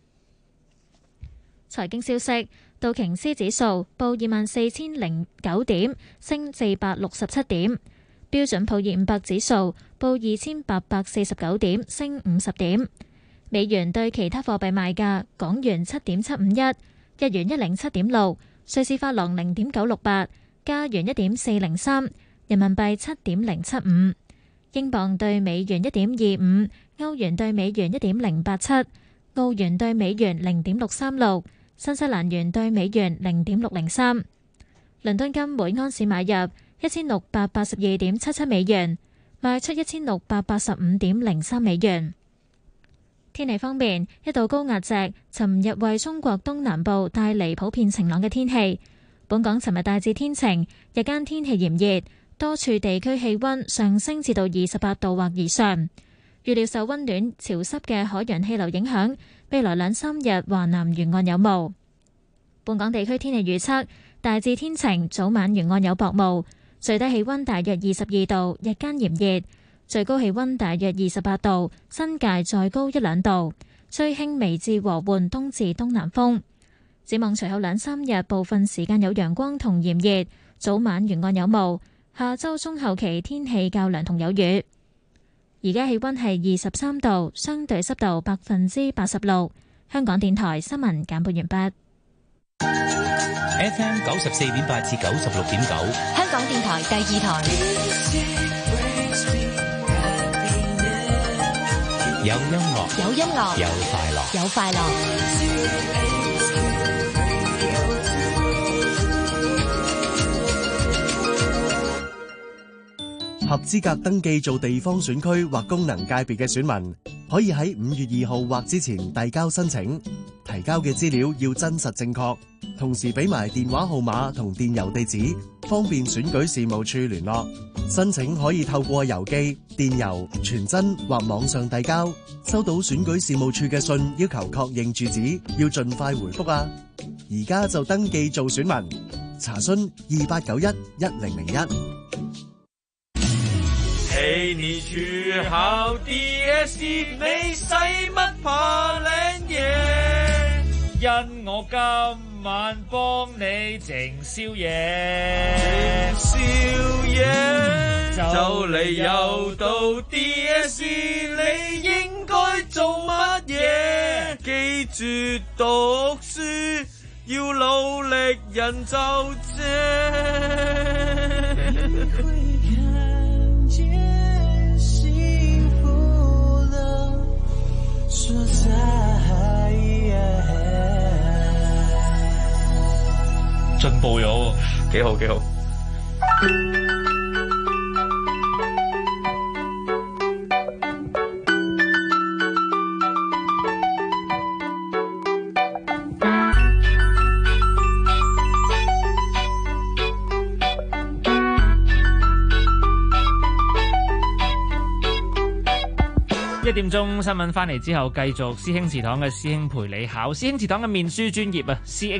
財經消息，道瓊斯指數報24,009點，升467點；標準普爾500指數報2,849點，升50點。美元對其他貨幣賣價：港元7.751，日元107.6，瑞士法郎0.968，加元1.403，人民幣7.075，英鎊對美元1.25，歐元對美元1.087，澳元對美元0.636。新西蘭元對美元0.603，倫敦金每安士買入1682.77美元，賣出1685.03美元。天氣方面，一道高壓脊尋日為中國東南部帶嚟普遍晴朗嘅天氣。本港尋日大致天晴，日間天氣炎熱，多處地區氣溫上升至到28度或以上。預料受溫暖潮濕嘅海洋氣流影響，未來2-3日華南沿岸有霧。本港地區天氣預測大致天晴，早晚沿岸有薄霧，最低氣溫大約22度，日間炎熱，最高氣溫大約28度，新界再高1-2度，吹輕微至和緩東至東南風。展望隨後2-3日部分時間有陽光同炎熱，早晚沿岸有霧，下周中後期天氣較涼同有雨。而家氣溫係23度，相對濕度86%。香港電台新聞簡報完畢。 FM 94.8至96.9， 香港電台第2台。 有音樂， 有音樂， 有快樂， 有快樂。 合資格登記做地方選區或功能界別嘅選民，可以喺5月2號或之前遞交申請，提交嘅資料要真實正確，同時俾埋電話號碼同電郵地址，方便選舉事務處聯絡。申請可以透過郵寄、電郵、傳真或網上遞交。收到選舉事務處嘅信要求確認住址，要盡快回覆啊！而家就登記做選民，查詢2891-1001。 陪你去考 DSE， 你使乜怕領嘢？因我今晚幫你整宵夜，整宵夜就嚟又到 DSE， 你應該做乜嘢？記住讀書，要努力人就正。 说在步咗喎， 幾好幾好。 1點鐘新聞翻嚟之後，繼續師兄祠堂嘅師兄陪你考。師兄祠堂嘅面書專頁啊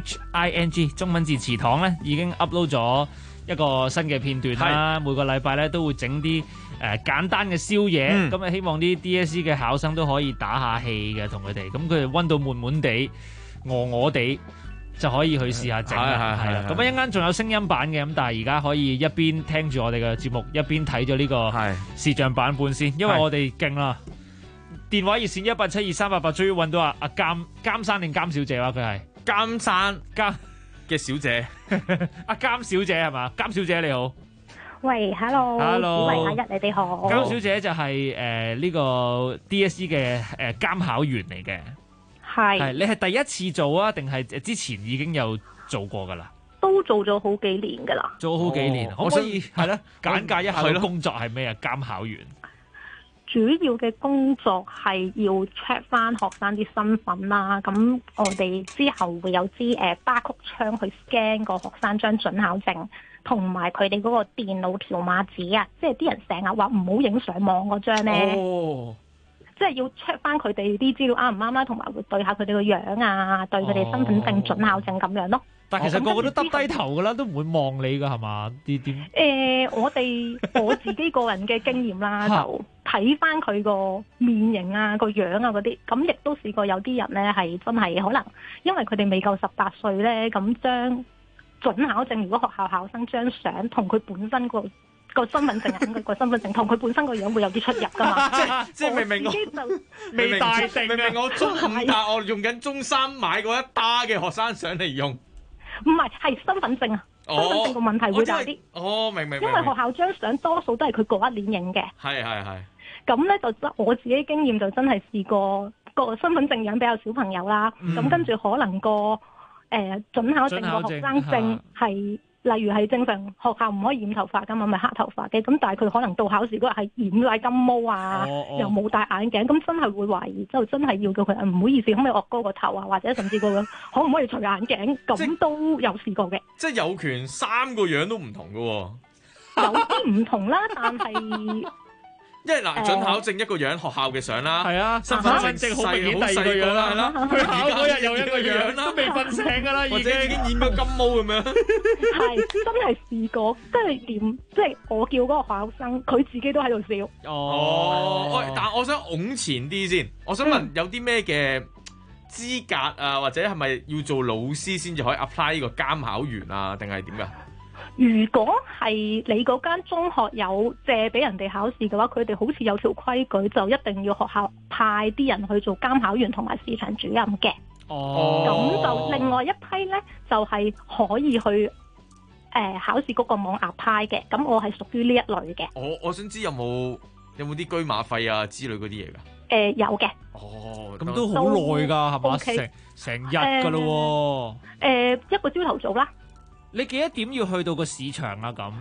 ，CHING 中文字祠堂咧已經 upload 咗一個新嘅片段啦。每個禮拜咧都會整啲簡單嘅宵夜，咁啊希望啲 DSE 嘅考生都可以打下氣嘅，同佢哋。咁佢哋溫到悶悶地、餓地，就可以去試下整啦。係啦，咁啊一陣間仲有聲音版嘅，咁但係而家可以一邊聽住我哋嘅節目，一邊睇咗呢個視像版本先，因為我哋勁啦。電話熱線1872388，終於揾到阿監生定監小姐啊！佢係監生嘅小姐， 阿監小姐係嘛？監小姐你好， 喂 ，hello， 喂，阿一你哋好。 監小姐就係呢個 DSE 嘅監考員嚟嘅，係你係第一次做啊？定係之前已經有做過㗎啦？ 都做咗好幾年㗎啦， 做好幾年，可唔可以係咧簡介一下個工作係咩啊？監考員。 主要嘅工作係要 check 翻學生啲身份啦，咁我哋之後會有支barcode槍去 scan 個學生張準考證，同埋佢哋嗰個電腦條碼紙啊，即係啲人成日話唔好影上網嗰張咧，即係要 check 翻佢哋啲資料啱唔啱啦，同埋會對下佢哋個樣啊，對佢哋身份證準考證咁樣咯。 但其實個個都耷低頭㗎啦，都唔會望你㗎係嘛？啲點？ 我自己個人嘅經驗啦，就睇翻佢個面型啊、個樣啊嗰啲，咁亦都試過有啲人咧係真係可能因為佢哋未夠18歲咧，咁將準考證如果學校考生張相同佢本身個身份證佢個身份證同佢本身個樣會有啲出入㗎嘛？ 即係明明我未大定，明明我中5，但我用緊中3買過一打嘅學生相嚟用。 唔係身份證啊，身份證個問題會大啲。 明。 因為學校張相多數都係佢嗰一年影嘅。係。咁咧就我自己經驗就真係試過個身份證樣比較小朋友啦。咁跟住可能個準考證個學生證係。例如係正常學校唔可以染頭髮㗎嘛，咪黑頭髮嘅，咁但係佢可能到考試嗰日係染晒金毛啊，又冇戴眼鏡，咁真係會懷疑，就真係要叫佢唔好意思，可唔可以岳高個頭啊，或者甚至個可唔可以除眼鏡，咁都有試過嘅。 即係有權3個樣都唔同㗎喎。 有啲唔同啦，但係。 因為嗱，準考證一個樣，學校嘅相啦， 係啊，身份證好明顯第二個樣啦，係啦，佢考嗰日又一個樣啦，都未瞓醒㗎啦， 已經染咗金毛咁樣。 係真係試過，即係我叫嗰個考生，佢自己都喺度笑。 但係我想拱前啲先，我想問有啲咩嘅資格啊，或者係咪要做老師先至可以 apply 呢個監考員啊，定係點㗎？ 如果係你嗰間中學有借俾人哋考試嘅話，佢哋好似有條規矩，就一定要學校派啲人去做監考員同埋試場主任嘅。咁就另外一批呢，就係可以去考試嗰個網 apply 嘅。咁我係屬於呢一類嘅。 我想知有冇啲居馬費啊之類嗰啲嘢㗎？ 有嘅。 咁都好耐㗎，係嘛？成日㗎咯喎。 一個朝頭早啦。 你幾多點要去到個市場啊？咁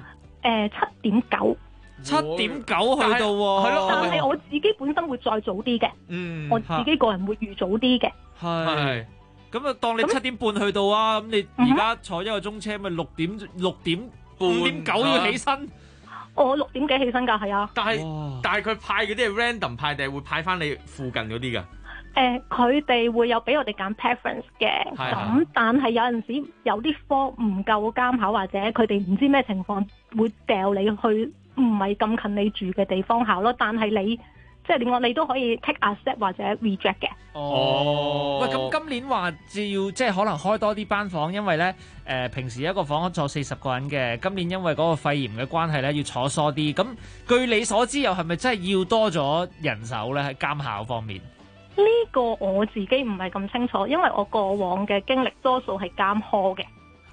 7:9，7:9 去到喎。 係咯，但係我自己本身會再早啲嘅。我自己個人會預早啲嘅。 係。咁啊，當你7點半去到啊，咁你而家坐1個鐘車，咪6點半5:9要起身。 我6點幾起身㗎，係啊。 但係佢派嗰啲係 random 派定係會派翻你附近嗰啲㗎？ 佢哋會有俾我哋揀 preference 嘅，咁但係有陣時有啲科唔夠監考，或者佢哋唔知咩情況會掉你去唔係咁近你住嘅地方考咯。但係你即係點講，你都可以 take accept 或者 reject 嘅。 喂，咁今年話要即係可能開多啲班房，因為咧平時一個房坐40個人嘅，今年因為嗰個肺炎嘅關係咧要坐疏啲。咁據你所知，又係咪真係要多咗人手咧喺監考方面？ 呢個我自己唔係咁清楚，因為我過往嘅經歷多數係監科嘅。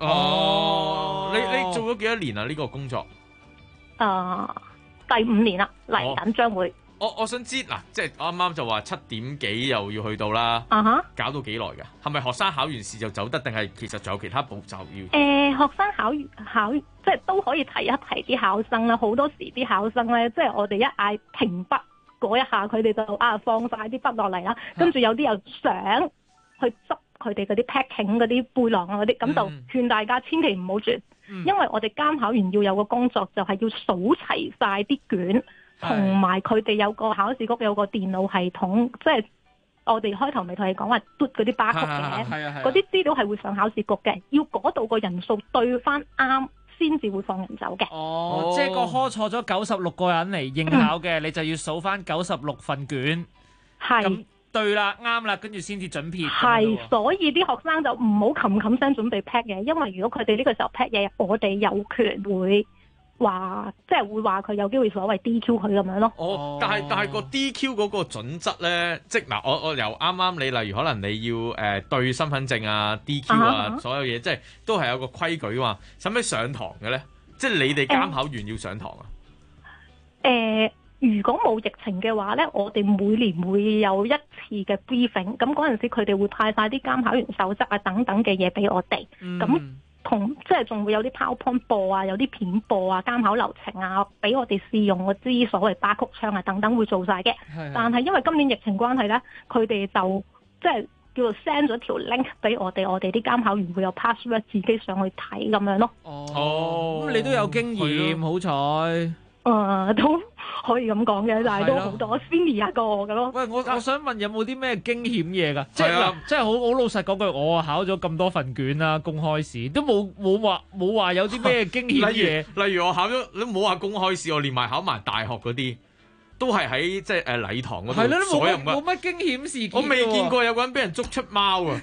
你做咗幾多年啊？呢個工作？ 第5年啦，嚟緊將會。 我想知嗱，即係啱啱就話7點幾又要去到啦，搞到幾耐㗎？係咪學生考完試就走得，定係其實仲有其他步驟要？ 學生考即係都可以提一提啲考生啦。好多時啲考生咧，即係我哋一嗌停筆嗰一下，佢哋就放晒啲筆落嚟啦，跟住有啲又想去執佢哋嗰啲 packing 嗰啲背囊啊嗰啲，咁就勸大家千祈唔好住，因為我哋監考員要有個工作就係要數齊晒啲卷。同埋佢哋有個考試局有個電腦系統，即係我哋開頭咪同你講話嘟嗰啲巴曲嘅，嗰啲資料係會上考試局嘅，要嗰度個人數對翻啱先至會放人走嘅。 即係個科錯咗96個人嚟應考嘅，你就要數翻96份卷。咁對啦，啱啦，跟住先至準撇。 所以啲學生就唔好冚聲準備 pack 嘢，因為如果佢哋呢個時候 pack 嘢，我哋有權會話即係會話佢有機會所謂 DQ 佢咁樣咯。 但係個 DQ 嗰個準則咧，即係嗱，我由啱啱你例如可能你要對身份證啊 DQ 啊所有嘢，即係都係有個規矩嘛。使唔使上堂嘅咧？即係你哋監考員要上堂啊？ 如果冇疫情嘅話咧，我哋每年會有一次嘅 briefing， 咁嗰陣時佢哋會派晒啲監考員守則啊等等嘅嘢俾我哋，咁。即係仲會有啲 PowerPoint 播啊，有啲片播啊，監考流程啊，俾我哋試用嗰啲所謂巴曲槍啊等等會做晒嘅。但係因為今年疫情關係咧，佢哋就即係叫做 send 咗條 link 俾我哋啲監考員會有 password 自己上去睇咁樣咯。 咁你都有經驗，好彩。 都可以咁講嘅，但係都好多 senior 過我嘅咯。 喂，我想問有冇啲咩驚險嘢㗎？即係好老實講句，我考咗咁多份卷啦，公開試都冇話有啲咩驚險嘢。 例如我考咗，你唔好話公開試，我連埋考埋大學嗰啲，都係喺即係禮堂嗰度。係咯， 冇乜驚險事件。 我未見過有個人俾人捉出貓啊！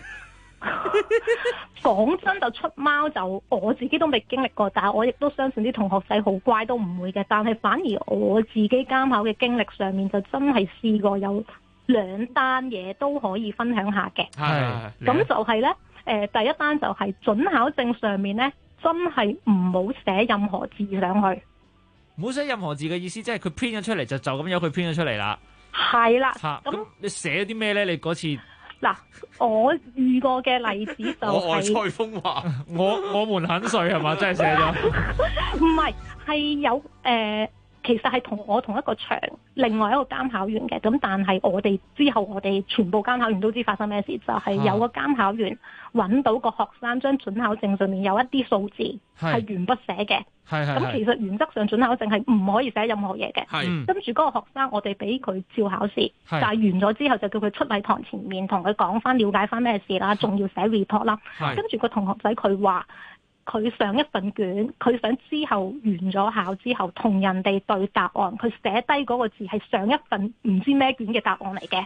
講真，就出貓就我自己都未經歷過，但係我亦都相信啲同學仔好乖都唔會嘅。但係反而我自己監考嘅經歷上面就真係試過有2單嘢都可以分享下嘅。咁就係呢，第一單就係准考證上面呢，真係唔好寫任何字上去。 唔好寫任何字嘅意思，即係佢 print 咗出嚟就咁由佢 print 咗出嚟啦。 係啦。 咁你寫啲咩呢？你嗰次？ 嗱，我遇過嘅例子就係蔡風華， 我們很碎係嘛？真係寫咗？ 唔係，係有其實係同一個場，另外一個監考員嘅。咁但係我哋全部監考員都知發生咩事，就係有個監考員揾到個學生張准考證上面有一啲數字係鉛筆寫嘅。咁其實原則上准考證係唔可以寫任何嘢嘅。跟住嗰個學生，我哋俾佢照考試，但係完咗之後就叫佢出禮堂前面同佢講翻、了解翻咩事啦，仲要寫 report 啦。跟住個同學仔佢話，佢上一份卷，佢想之後完咗考之後同人哋對答案，佢寫低嗰個字係上一份唔知咩卷嘅答案嚟嘅。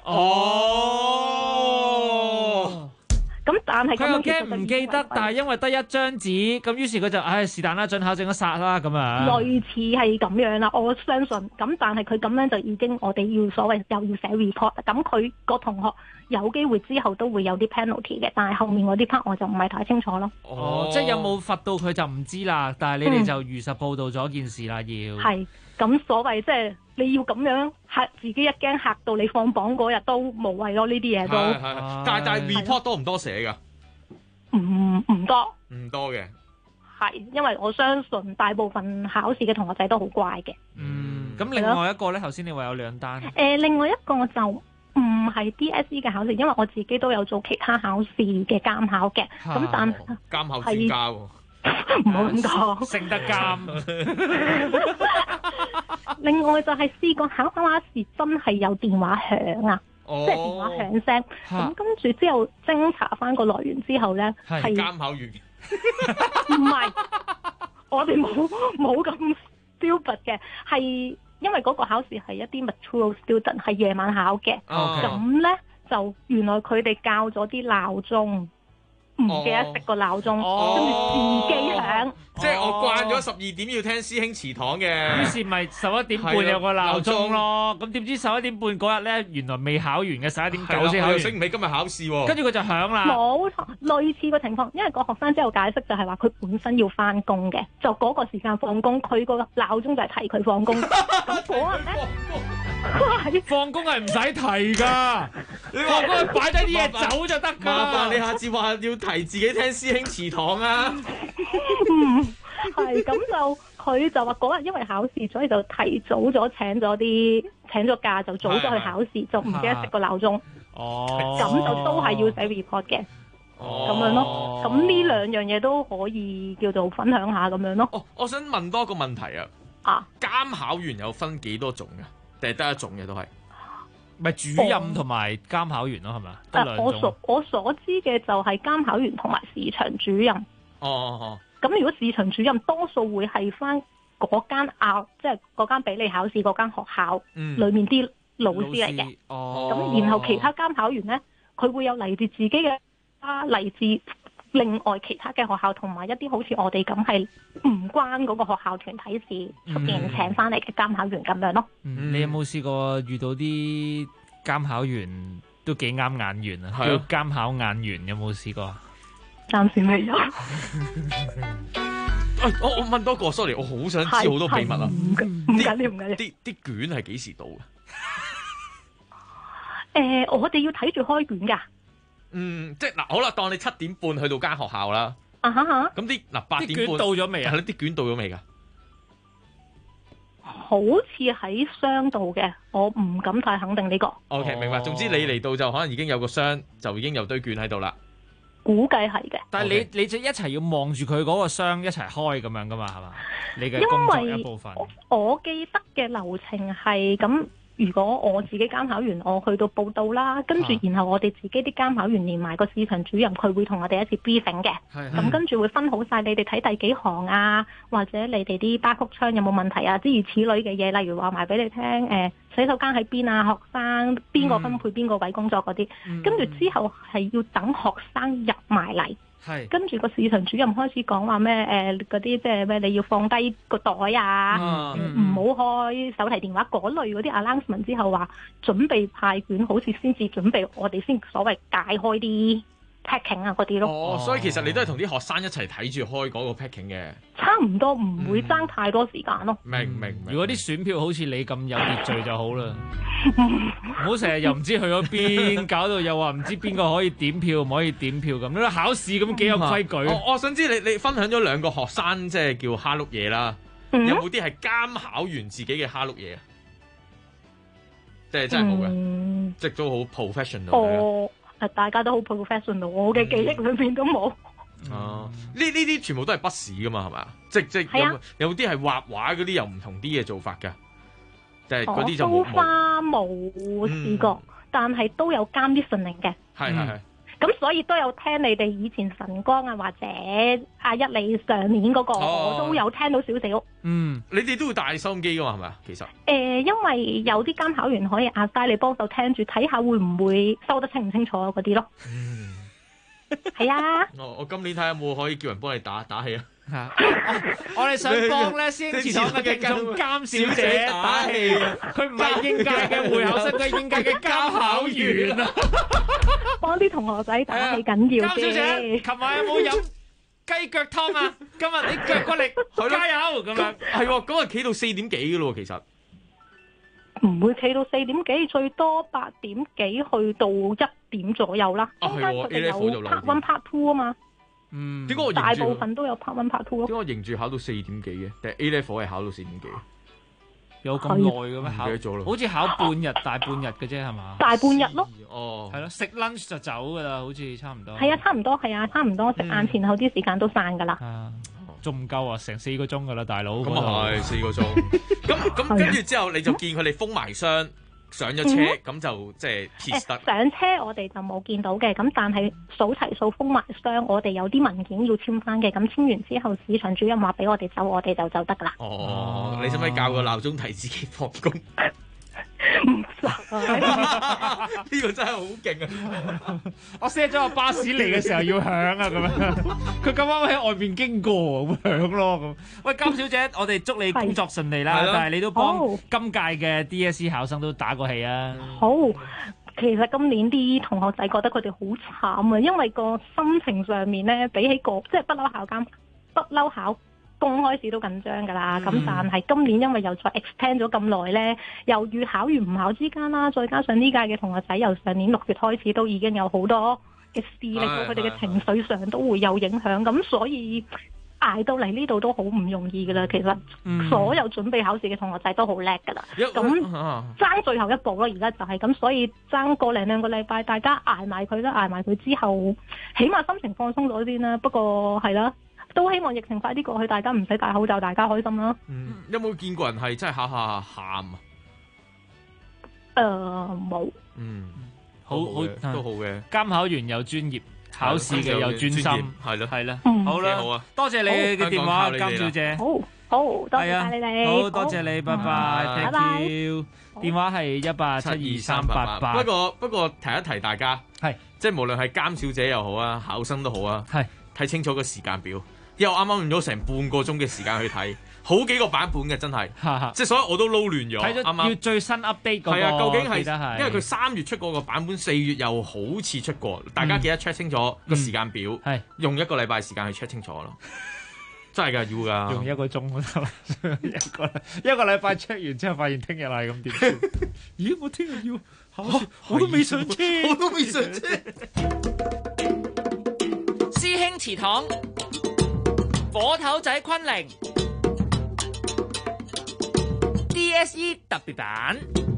咁但係佢又驚唔記得，但係因為得一張紙，咁於是佢就是但啦，准考證都殺啦咁啊。 類似係咁樣啦，我相信。咁但係佢咁樣就已經我哋要所謂又要寫 report，咁佢個同學有機會之後都會有啲 penalty 嘅，但係後面嗰啲 part 我就唔係太清楚咯。 即係有冇罰到佢就唔知啦，但係你哋就如實報導咗件事啦，要係咁所謂即係你要咁樣嚇自己一驚嚇到你放榜嗰日都無謂咯，呢啲嘢都。 但係 report 多唔多寫㗎？ 唔多。 唔多嘅。 係，因為我相信大部分考試嘅同學仔都好乖嘅。 咁另外一個咧，頭先你話有2單。 另外一個就唔係 DSE 嘅考試，因為我自己都有做其他考試嘅監考嘅。咁但監考專家喎。 唔好咁講， 升得監。 另外就係試過考試真係有電話響啊，即係電話響聲。咁跟住之後偵查翻個來源之後咧，係監考員。 唔係，我哋冇咁 stupid 嘅，係因為嗰個考試係一啲 mature student 係夜晚考嘅。咁咧就原來佢哋校咗啲鬧鐘。唔記得熄個鬧鐘，跟住自己響， 即係我慣咗12點要聽師兄祠堂嘅， 於是咪11點半有個鬧鐘咯。咁點知11點半嗰日咧，原來未考完嘅11點9先考完， 醒唔起今日考試喎。 跟住佢就響啦。 冇錯，類似個情況，因為個學生之後解釋就係話佢本身要翻工嘅，就嗰個時間放工，佢個鬧鐘就係提佢放工。咁嗰日咧， 放工係唔使提㗎，你放工擺低啲嘢走就得㗎。 麻煩你下次話要提自己聽師兄祠堂啊。 係咁就佢就話嗰日因為考試，所以就提早咗請咗假，就早咗去考試，就唔記得熄個鬧鐘。 哦， 咁就都係要寫 report 嘅。咁樣咯，咁呢兩樣嘢都可以叫做分享下咁樣咯。 我想問多個問題啊。監考員有分幾多種嘅？定係得一種嘅都係？ 咪主任同埋監考員咯，係咪？得兩種。 我所知嘅就係監考員同埋市場主任。咁如果市場主任多數會係翻嗰間即係嗰間俾你考試嗰間學校裏面啲老師嚟嘅。咁然後其他監考員咧，佢會有嚟自自己嘅嚟自另外其他嘅學校，同埋一啲好似我哋咁係唔關嗰個學校團體事出邊請翻嚟嘅監考員咁樣咯。 你有冇試過遇到啲監考員都幾啱眼緣啊？叫監考眼緣，有冇試過？ 暫時未有。 我問多個 ，sorry， 我好想知好多秘密啊！ 唔緊要，唔緊要。 啲卷係幾時到嘅？ 我哋要睇住開卷㗎。 即係嗱，好啦，當你7點半去到間學校啦。咁啲8點半卷到咗未啊？ 係咯，啲卷到咗未㗎？ 好似喺箱度嘅，我唔敢太肯定呢個。 OK，明白。總之你嚟到就可能已經有個箱，就已經有堆卷喺度啦。 估計係嘅。 但係你就一齊要望住佢嗰個箱一齊開咁樣㗎嘛？係嘛？你嘅工作一部分。 我記得嘅流程係咁。如果我自己監考員，我去到報到啦，跟住然後我哋自己啲監考員連埋個市場主任，佢會同我哋一次 briefing 嘅。咁跟住會分好晒你哋睇第幾行啊，或者你哋啲巴曲窗有冇問題啊，諸如此類嘅嘢，例如話埋俾你聽，洗手間喺邊啊，學生邊個分配邊個位工作嗰啲。跟住之後係要等學生入埋嚟。跟住個市場主任開始講話咩？嗰啲即係咩？你要放低個袋啊，唔好開手提電話嗰類嗰啲 announcement 之後話準備派卷，好似先至準備我哋先所謂解開啲 packing 啊嗰啲咯。 所以其實你都係同啲學生一齊睇住開嗰個 packing 嘅。 差唔多，唔會爭太多時間咯。 明。 如果啲選票好似你咁有秩序就好啦。唔好成日又唔知去咗邊，搞到又話唔知邊個可以點票，唔可以點票咁。你考試咁幾有規矩。 我想知你分享咗2個學生即係叫蝦碌嘢啦，有冇啲係監考員自己嘅蝦碌嘢啊？即係真係冇嘅，即係都好 professional。 大家都好 professional， 我嘅記憶裏面都冇。 呢啲全部都係筆試噶嘛，係咪啊？即有啲係畫畫嗰啲又唔同啲嘅做法㗎。嗰啲就冇試過，但係都有監啲訓練嘅。 係。 咁所以都有聽你哋以前晨光啊，或者阿一你上年嗰個，我都有聽到少少。 你哋都會帶收音機噶嘛？係咪啊？其實因為有啲監考員可以阿曬你幫手聽住，睇下會唔會收得清唔清楚嗰啲咯。係啊。 我今年睇下有冇可以叫人幫你打氣啊！ 我哋想幫咧師兄祠堂嘅聽眾監小姐打氣，佢唔係應屆嘅會考生，佢係應屆嘅監考員啊！ 幫啲同學仔打氣緊要嘅。 監小姐，琴晚有冇飲雞腳湯啊？今日你腳骨力加油咁樣。 係喎，咁啊企到4點幾嘅咯，其實唔會企到4點幾，最多8點幾去到1點左右啦。中間佢哋有 part 1 part 2啊嘛。 點解我大部分都有 part 1 part 2咯？ 點解我認住考到4點幾嘅？定係 A level 係考到4點幾？ 有咁耐嘅咩？ 唔記得咗啦。 好似考半日大半日嘅啫，係嘛？ 大半日咯。 係咯，食 lunch 就走噶啦，好似差唔多。 係啊，差唔多，差唔多食晏前後啲時間都散噶啦。 仲唔夠啊？成4個鐘噶啦，大佬。 咁啊係4個鐘。咁跟住之後，你就見佢哋封埋箱。上咗車咁就即係 test 得。 上車我哋就冇見到嘅，咁但係數齊數封埋箱，我哋有啲文件要簽翻嘅，咁簽完之後市場主任話俾我哋走，我哋就走得噶啦。 你使唔使校個鬧鐘提自己放工？ 唔實啊！ 呢個真係好勁啊！ 我 set 咗個巴士嚟嘅時候要響啊，咁樣佢咁啱喺外邊經過，咁響咯咁。喂，金小姐，我哋祝你工作順利啦！但係你都幫今屆嘅 DSE 考生都打過氣啊！ 好。其實今年啲同學仔覺得佢哋好慘啊，因為個心情上面咧，比起即係不嬲考公開試都緊張㗎啦。咁但係今年因為又再 extend 咗咁耐咧，又預考與唔考之間啦，再加上呢屆嘅同學仔由上年6月開始都已經有好多嘅事，令到佢哋嘅情緒上都會有影響。咁所以捱到嚟呢度都好唔容易㗎啦，其實所有準備考試嘅同學仔都好叻㗎啦，咁爭最後一步咯，而家就係咁，所以爭個零兩個禮拜，大家捱埋佢啦，捱埋佢之後，起碼心情放鬆咗先啦。不過係啦，都希望疫情快啲過去，大家唔使戴口罩，大家開心啦。 有冇見過人係真係考下喊啊？ 冇。 好都好嘅。 監考員有專業。考試嘅又專心，係啦，好啦， 好啊， 多謝你嘅電話，金小姐， 好，多謝晒你哋， 好多謝你，拜拜，thank you，電話係1872388， 不過提一提大家，係即係無論係監小姐又好啊，考生都好啊，係睇清楚個時間表，因為我啱啱用咗成半個鐘嘅時間去睇。好幾個版本嘅真係，即係所以我都撈亂咗。 睇咗要最新 update 嗰個， 係啊，究竟係因為佢3月出過個版本，4月又好似出過，大家記得 check 清楚個時間表，用1個禮拜時間去 check 清楚咯。真係㗎，要㗎， 用1個鐘得啦，一個禮拜 check 完之後，發現聽日係咁點算？咦，我聽日要考試，我都未上車，師兄祠堂，火頭仔昆凌。DSE 特別版，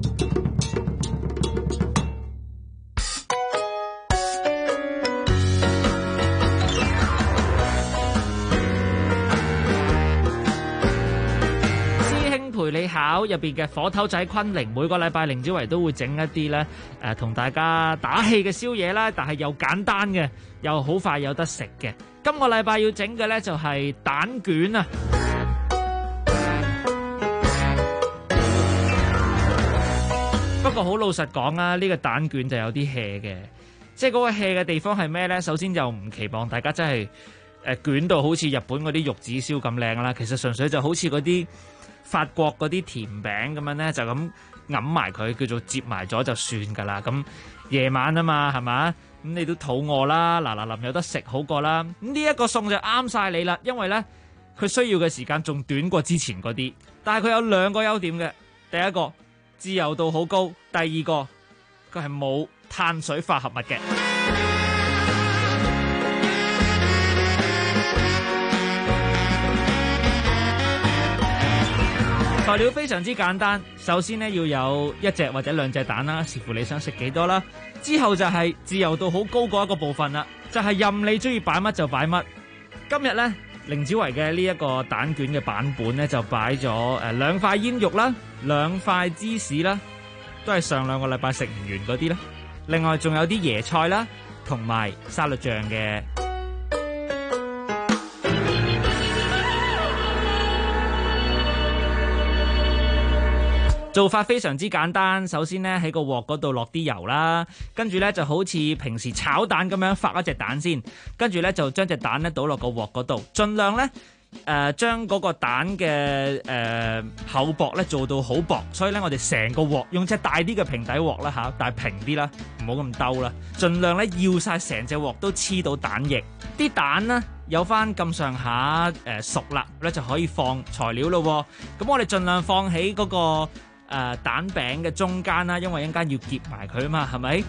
師兄陪你考入邊嘅火頭仔昆凌，每個禮拜凌子維都會整一啲咧同大家打氣嘅宵夜啦，但係又簡單嘅，又好快有得食嘅。今個禮拜要整嘅咧就係蛋卷啊！不過好老實講啊，呢個蛋卷就有啲 hea 嘅，即係嗰個 hea 嘅地方係咩呢？首先就唔期望大家真係捲到好似日本嗰啲玉子燒咁靚啦，其實純粹就好似嗰啲法國嗰啲甜餅咁樣呢，就咁揞埋佢，叫做接埋咗就算㗎啦。咁夜晚啊嘛，係嘛？咁你都肚餓啦，嗱臨有得食好過啦。咁呢一個餸就啱晒你啦，因為呢，佢需要嘅時間仲短過之前嗰啲，但係佢有2個優點嘅，第一個，自由度好高，第二個佢係冇碳水化合物嘅。材料非常之簡單，首先呢要有1隻或者2隻蛋啦，視乎你想食幾多啦。之後就係自由度好高嗰一個部分啦，就係任你中意擺乜就擺乜。今日呢，凌子維嘅呢一個蛋卷嘅版本呢，就擺咗2塊煙肉啦，2塊芝士啦，都係上2個禮拜食唔完嗰啲啦。另外仲有啲椰菜啦，同埋沙律醬嘅。做法非常之簡單，首先呢，喺個鑊嗰度落啲油啦，跟住呢就好似平時炒蛋咁樣發一隻蛋先，跟住呢就將隻蛋呢倒落個鑊嗰度，盡量呢將嗰個蛋嘅厚薄呢做到好薄，所以呢，我哋成個鑊用隻大啲嘅平底鑊啦嚇，但係平啲啦，唔好咁兜啦，盡量呢要晒成隻鑊都黐到蛋液，啲蛋呢有翻咁上下熟啦，呢就可以放材料咯。咁我哋盡量放喺嗰個蛋餅嘅中間啦，因為一陣間要夾埋佢啊嘛，係咪？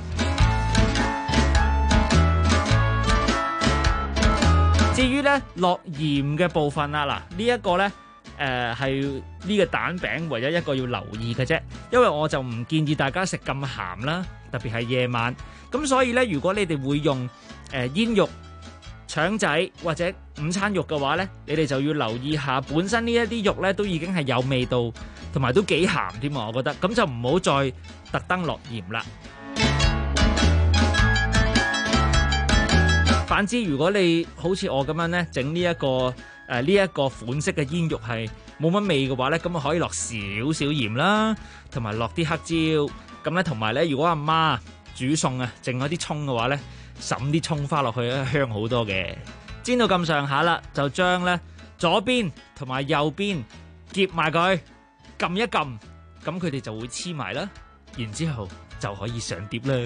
至於咧落鹽嘅部分啦，嗱呢一個咧係呢個蛋餅唯一一個要留意嘅啫，因為我就唔建議大家食咁鹹啦，特別係夜晚。咁所以咧，如果你哋會用煙肉、腸仔或者午餐肉嘅話咧，你哋就要留意下本身呢一啲肉咧都已經係有味道，同埋都幾鹹添啊！我覺得咁就唔好再特登落鹽啦。反之，如果你好似我咁樣咧整呢一個呢一個款式嘅煙肉係冇乜味嘅話咧，咁啊可以落少少鹽啦，同埋落啲黑椒。咁咧同埋咧，如果阿媽煮餸啊，剩咗啲葱嘅話咧，揼啲葱花落去咧，香好多嘅。煎到咁上下啦，就將咧左邊同埋右邊夾埋佢，撳一撳，咁佢哋就會黐埋啦。然之後就可以上碟啦。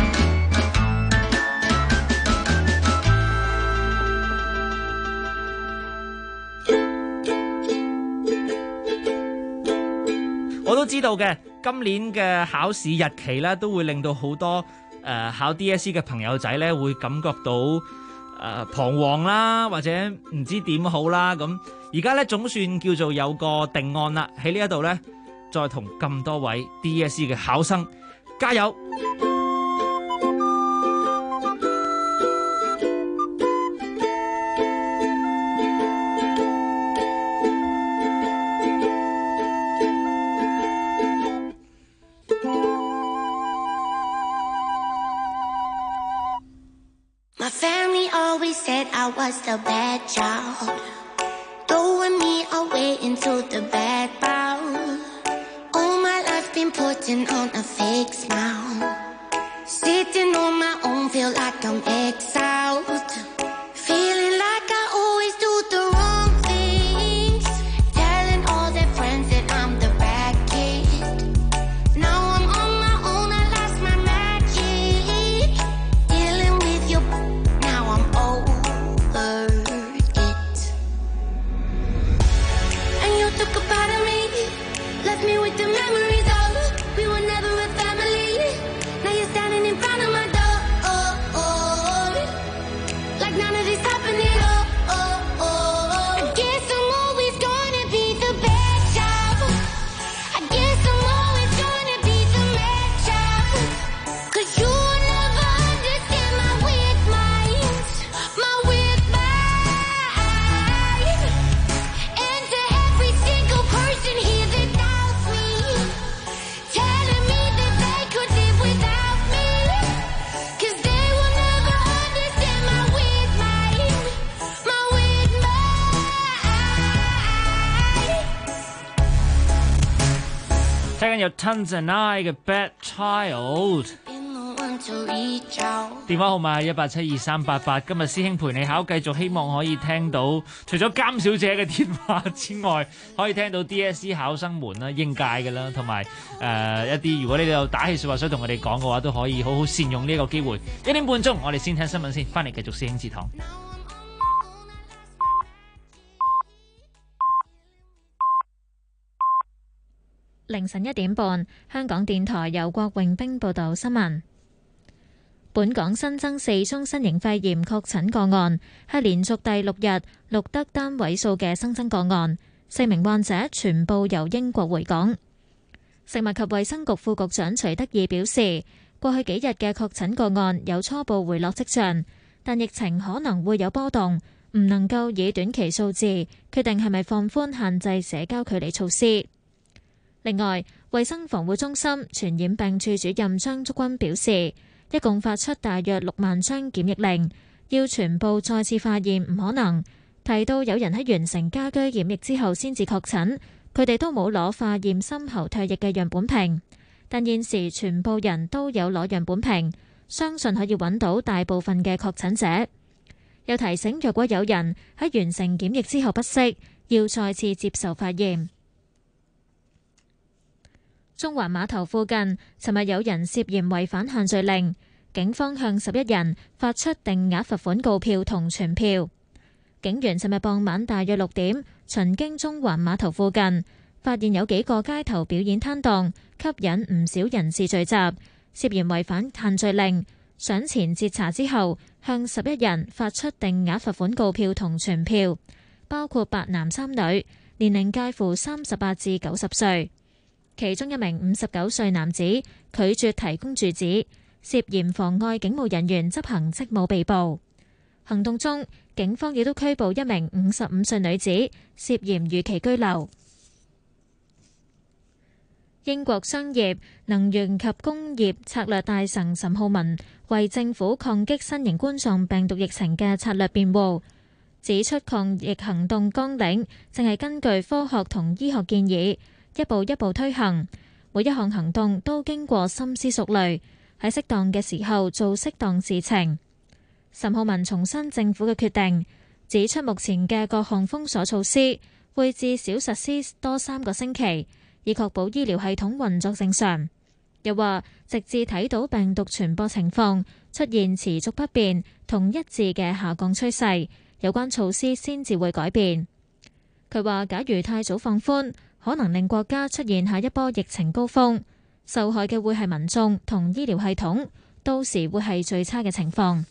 我都知道嘅，今年嘅考試日期咧，都會令到好多考 DSE 嘅朋友仔咧，會感覺到彷徨啦，或者唔知點好啦。咁而家咧總算叫做有個定案啦。喺呢一度咧，再同咁多位 DSE 嘅考生加油！ My family always said I was the bad child, throwing me away into the bad crowd. All my life been putting on a fake smile, sitting on my own, feel like I'm exiled, feeling like I always do the wrong things, telling all their friends that I'm the bad kid. Now I'm on my own, I lost my magic, dealing with your now I'm over it. And you took a part of me, left me with the memories of we were never a family. Now you're standing in front of my door, like none of this happening. I guess I'm always gonna be the bad child. I guess I'm always gonna be the mad child. 'Cause you never understand my weird mind, my weird mind. And to every single person here that doubts me, telling me that they could live without me, 'cause they will never understand my weird mind, my weird mind. 聽緊有 Tons and I 嘅 Bad Child。 Been the one to reach out. 電話號碼係1872388。今日師兄陪你考，繼續希望可以聽到除咗監小姐嘅電話之外，可以聽到 DSE 考生們啦、應屆嘅啦，同埋一啲如果你哋有打氣説話想同我哋講嘅話，都可以好好善用呢一個機會。1點半鐘，我哋先聽新聞先，翻嚟繼續師兄之堂。 凌晨1點半，香港電台由郭榮冰報道新聞。本港新增4宗新型肺炎確診個案，係連續第6日錄得單位數嘅新增個案。4名患者全部由英國回港。食物及衛生局副局長徐德義表示，過去幾日嘅確診個案有初步回落跡象，但疫情可能會有波動，唔能夠以短期數字決定係咪放寬限制社交距離措施。另外，衛生防護中心傳染病處主任張竹君表示，一共發出大約6萬張檢疫令，要全部再次化驗唔可能。提到有人喺完成家居檢疫之後先至確診，佢哋都冇攞化驗深喉唾液嘅樣本瓶，但現時全部人都有攞樣本瓶，相信可以揾到大部分嘅確診者。又提醒，若果有人喺完成檢疫之後不適，要再次接受化驗。中環碼頭附近，尋日有人涉嫌違反限聚令，警方向11人發出定額罰款告票同傳票。警員尋日傍晚大約6點，巡經中環碼頭附近，發現有幾個街頭表演攤檔，吸引唔少人士聚集，涉嫌違反限聚令。上前截查之後，向11人發出定額罰款告票同傳票，包括8男3女，年齡介乎38至90歲。其中一名59歲男子拒絕提供住址，涉嫌妨礙警務人員執行職務被捕。行動中，警方亦都拘捕一名55歲女子，涉嫌逾期居留。英國商業、能源及工業策略大臣岑浩文為政府抗擊新型冠狀病毒疫情嘅策略辯護， 指出抗疫行動綱領正係根據科學同醫學建議，一步一步推行，每一項行動都經過深思熟慮，喺適當嘅時候做適當事情。岑浩文重申政府嘅決定，指出目前嘅各項封鎖措施會至少實施多3個星期，以確保醫療系統運作正常。又話直至睇到病毒傳播情況出現持續不變同一致嘅下降趨勢，有關措施先至會改變。佢話假如太早放寬，可能令國家出現下一波疫情高峰，受害嘅會係民眾同醫療系統，到時會係最差嘅情況。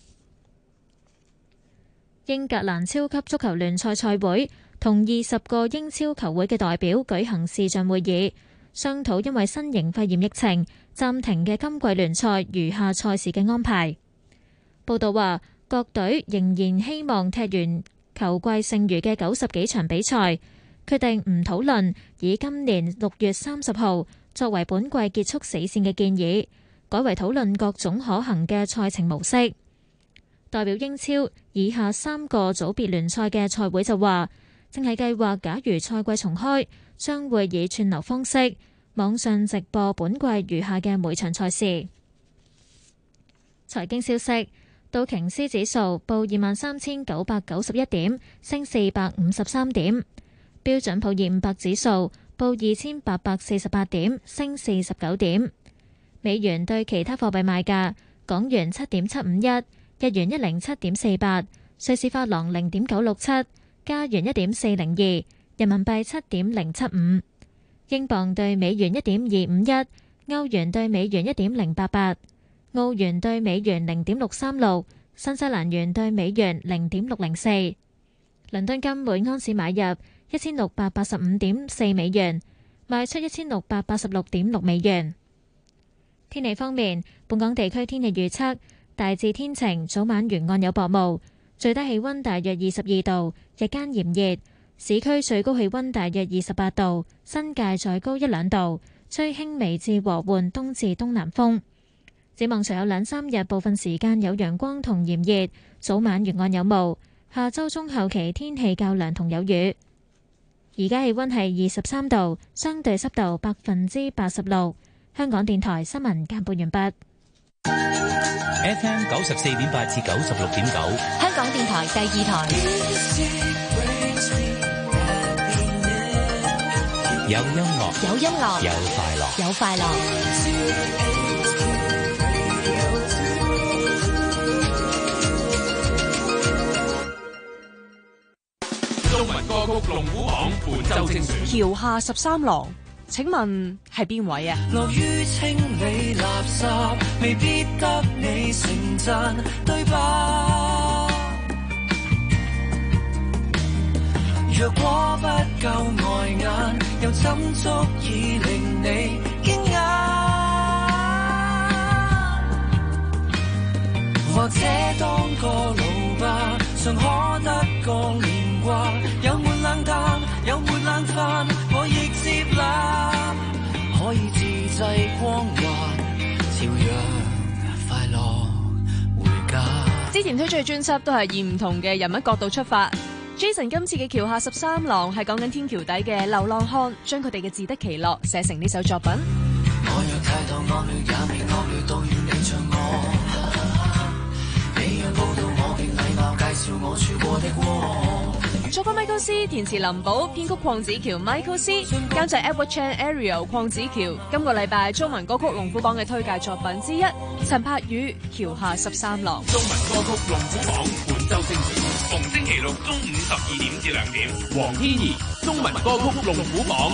英格蘭超級足球聯賽賽會同20個英超球會嘅代表舉行視像會議，商討因為新型肺炎疫情暫停嘅今季聯賽餘下賽事嘅安排。報道話，各隊仍然希望踢完球季剩餘嘅90幾場比賽，決定唔討論以今年6月30號作為本季結束死線嘅建議，改為討論各種可行嘅賽程模式。代表英超以下3個組別聯賽嘅賽會就話，正係計劃假如賽季重開，將會以串流方式網上直播本季餘下嘅每場賽事。財經消息，道瓊斯指數報23,991點，升453點；標準普爾500指數報2,848點，升49點。美元對其他貨幣賣價：港元7.751，日元107.48，瑞士法郎0.967，加元1.402，人民幣7.075，英鎊對美元1.251，歐元對美元1.088，澳元對美元0.636，新西蘭元對美元0.604。倫敦金每安士買入1685.4美元，賣出1686.6美元。天氣方面，本港地區天氣預測大致天晴，早晚沿岸有薄霧，最低氣溫大約22度，日間炎熱，市區最高氣溫大約28度，新界再高1-2度，吹輕微至和緩東至東南風。展望隨後2-3日，部分時間有陽光同炎熱，早晚沿岸有霧。下周中後期天氣較涼同有雨。而家氣溫係23度，相對濕度86%。香港電台新聞簡報完畢。 FM 94.8至96.9， 香港電台第2台。 有音樂， 有音樂， 有快樂， 有快樂。 中文歌曲龍虎榜本周精選， 橋下13郎，請問係邊位啊？ 樂於清理垃圾，未必得你稱讚，對吧？若果不夠礙眼，又怎足以令你驚訝？或者當個老爸，尚可得個連掛，有沒冷淡，有沒冷飯，我亦接納，可以自製光環，照樣快樂回家。 之前推出嘅專輯都係以唔同嘅人物角度出發。Jason 今次嘅橋下13郎係講緊天橋底嘅流浪漢，將佢哋嘅自得其樂寫成呢首作品。 我若態度惡劣，也未惡劣到願你像我。你讓報道我嘅禮貌，介紹我住過的窩。 作曲 Michael C， 填詞林寶，編曲鄺子喬 Michael C， 監製 Edward Chan Ariel 鄺子喬。今個禮拜中文歌曲龍虎榜嘅推介作品之一，陳柏宇橋下13郎。 中文歌曲龍虎榜本周精選，逢星期六中午12點至2點。黃天怡，中文歌曲龍虎榜。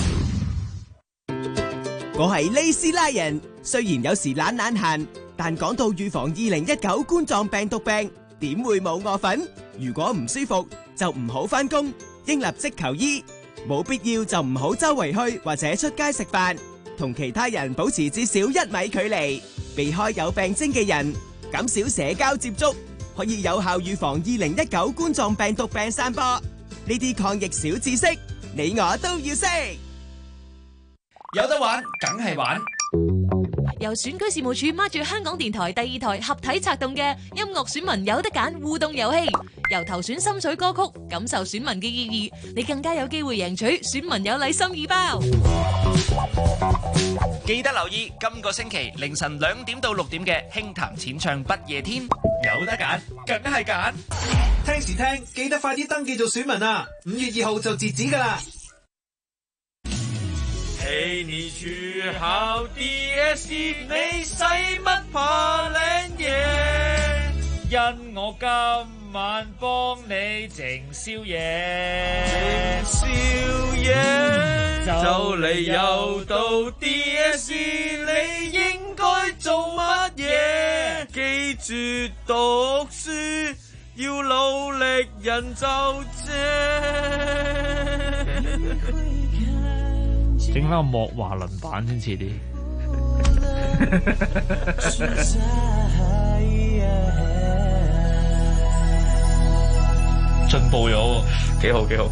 我係利斯拉人，雖然有時懶閒，但講到預防2019冠狀病毒病，點會冇我份？如果唔舒服就唔好返工，應立即求醫，冇必要就唔好周圍去或者出街食飯，同其他人保持至少1米距離，避開有病徵嘅人，減少社交接觸，可以有效預防2019冠狀病毒病散播。呢啲抗疫小知識，你我都要識。 有得玩，梗係玩。 由選舉事務處孖住香港電台第2台合體策動嘅音樂選民有得揀互動遊戲， 由投選心水歌曲，感受選民嘅意義，你更加有機會贏取選民有禮心意包。 記得留意今個星期凌晨2點到6點嘅輕談淺唱不夜天， 有得揀，梗係揀。聽時聽，記得快啲登記做選民啊！5月2號就截止㗎啦。 陪你去考 DSE， 你使乜怕領嘢？因我今晚幫你整宵夜，整宵夜就嚟又到 DSE， 你應該做乜嘢？記住讀書，要努力人就正。 整翻個莫華倫版先似啲。 進步咗喎，幾好幾好。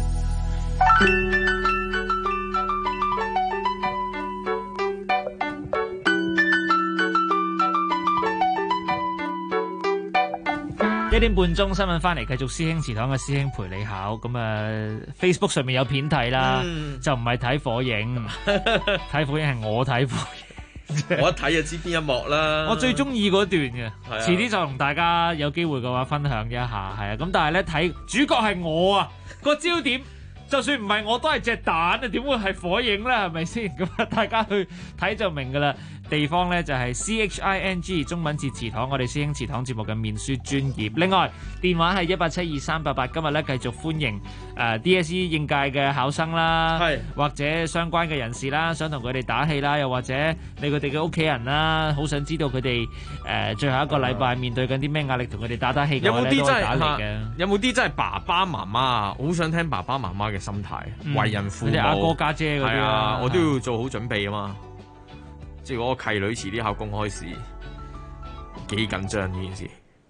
1點半鐘新聞翻嚟，繼續師兄祠堂嘅師兄陪你考。咁Facebook 上面有片睇啦，就唔係睇火影，睇火影係我睇火影。 我一睇就知邊一幕啦。 我最中意嗰段嘅， 係啊遲啲就同大家有機會嘅話分享一下，係啊。咁但係咧睇主角係我啊，個焦點就算唔係我都係隻蛋啊，點會係火影咧？係咪先？咁啊，大家去睇就明噶啦。地方咧就係 CHING 中文字祠堂，我哋師兄祠堂節目嘅面書專頁。另外電話係1872388，今日咧繼續歡迎DSE 應屆嘅考生啦，或者相關嘅人士啦，想同佢哋打氣啦，又或者你佢哋嘅屋企人啦，好想知道佢哋最後一個禮拜面對緊啲咩壓力，同佢哋打氣嘅話咧，都可以打嚟嘅。 有冇啲真係爸爸媽媽啊？好想聽爸爸媽媽嘅心態，為人父母， 你哋阿哥家姐嗰啲啊，我都要做好準備啊嘛。即係嗰個契女遲啲考公開試，幾緊張呢件事。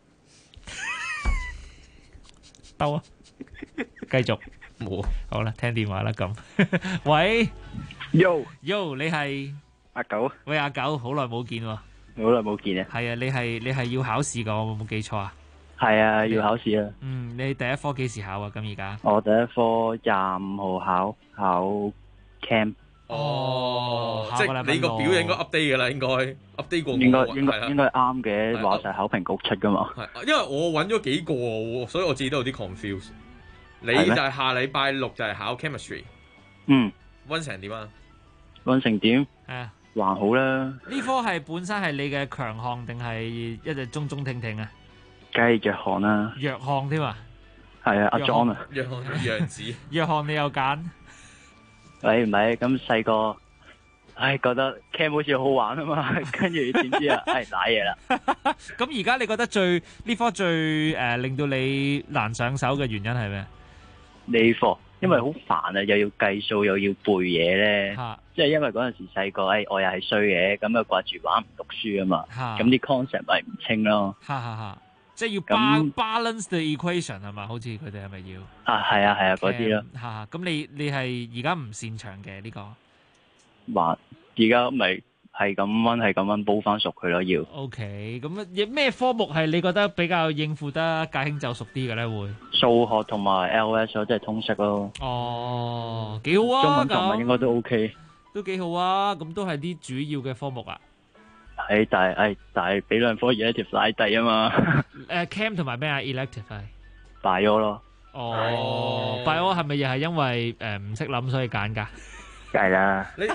兜啊，繼續冇好啦，聽電話啦咁。喂 ，Yo， 你係阿九？ 喂，阿九，好耐冇見喎。 好耐冇見啊。 係啊，你係要考試㗎，我冇記錯啊。 係啊，要考試啊。 你第一科幾時考啊？咁而家？ 我第一科25號考 Cam。 哦，即係你個表應該 update 㗎啦，應該 update 過我。 應該啱嘅，話晒考評局出㗎嘛。 係，因為我揾咗幾個，所以我自己都有啲 confuse。你就係下禮拜六就係考 chemistry。溫成點啊？ 溫成點？ 還好啦。 呢科係本身係你嘅強項定係一直中中挺挺啊？ 梗係弱項啦。 弱項添啊？ 係啊，阿 John 啊。 弱項樣子。 弱項你又揀？ 唔係咁細個，覺得 cam 好似好玩啊嘛，跟住點知啊，打嘢啦。 咁而家你覺得呢科最令到你難上手嘅原因係咩？ 呢科因為好煩啊，又要計數又要背嘢咧，即係因為嗰陣時細個，我又係衰嘅，咁啊掛住玩唔讀書啊嘛，咁啲 concept 咪唔清咯。 即係要 balance the equation 係嘛？好似佢哋係咪要？ 係啊嗰啲咯。 咁你係而家唔擅長嘅呢個？ 而家咪係咁溫煲翻熟佢咯要。 OK，咁咩科目係你覺得比較應付得駕輕就熟啲嘅咧？會數學同埋 LS 咯，即係通識咯。 哦，幾好啊！ 中文同文應該都 OK， 都幾好啊！咁都係啲主要嘅科目啊。 但係俾兩科 elective 拉低啊嘛。 Cam 同埋咩啊 elective 係 bio 咯。 bio 係咪又係因為唔識諗所以揀㗎？ 係啦。 你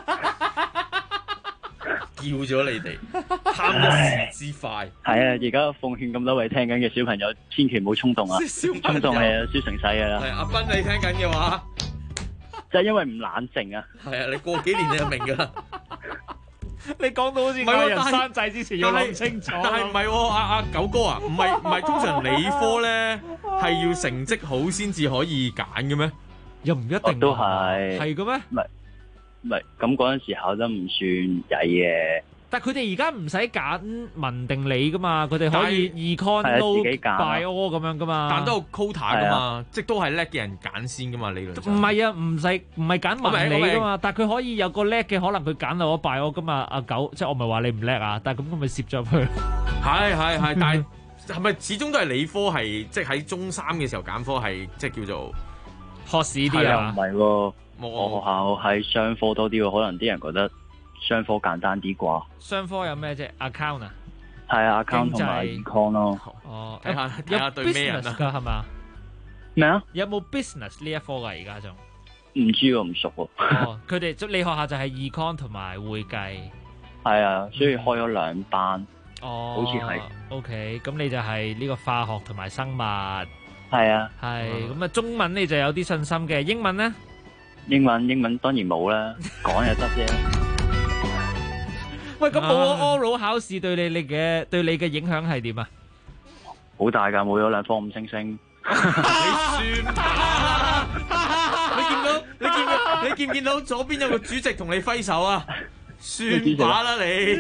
叫咗你哋貪一時之快。 係啊，而家奉勸咁多位聽緊嘅小朋友，千祈唔好衝動啊！衝動係燒成世㗎啦。 係阿斌，你聽緊嘅話， 就係因為唔冷靜啊。 係啊，你過幾年你就明㗎啦。 你講到好似個人生仔之前要諗清楚。 但係唔係喎，阿九哥啊，唔係通常理科咧係要成績好先至可以揀嘅咩？ 又唔一定。 都係。 係嘅咩？ 唔係，咁嗰陣時考得唔算曳嘅。 但係佢哋而家唔使揀文定理噶嘛，佢哋可以 econ、bio 咁樣噶嘛。 但都有 quota 噶嘛，即係都係叻嘅人揀先噶嘛，理論上。 唔係啊，唔係揀文理噶嘛，但係佢可以有個叻嘅，可能佢揀到我 bio 噶嘛。阿九，即係我唔係話你唔叻啊，但係咁佢咪攝咗入去。 係，但係係咪始終都係理科係即係喺中三嘅時候揀科係即係叫做學士啲啊？ 唔係喎，我學校係商科多啲喎，可能啲人覺得商科簡單啲啩。 商科有咩啫 ？account 啊？ 係啊 ，account 同埋 econ 咯。 哦， 睇下對咩人啊？ 㗎係嘛？ 咩啊？ 有冇 business 呢一科㗎？而家仲唔知喎，唔熟喎。 哦，佢哋你學校就係 econ 同埋會計。 係啊，所以開咗2班。 哦， 好似係。 OK，咁你就係呢個化學同埋生物。 係啊。 係咁啊，中文你就有啲信心嘅，英文咧？ 英文當然冇啦，講就得啫。 喂，咁冇咗 oral 考試對你嘅影響係點啊？ 好大㗎，冇咗2科5星星。 你算吧。你見唔見到左邊有個主席同你揮手啊？算吧啦你。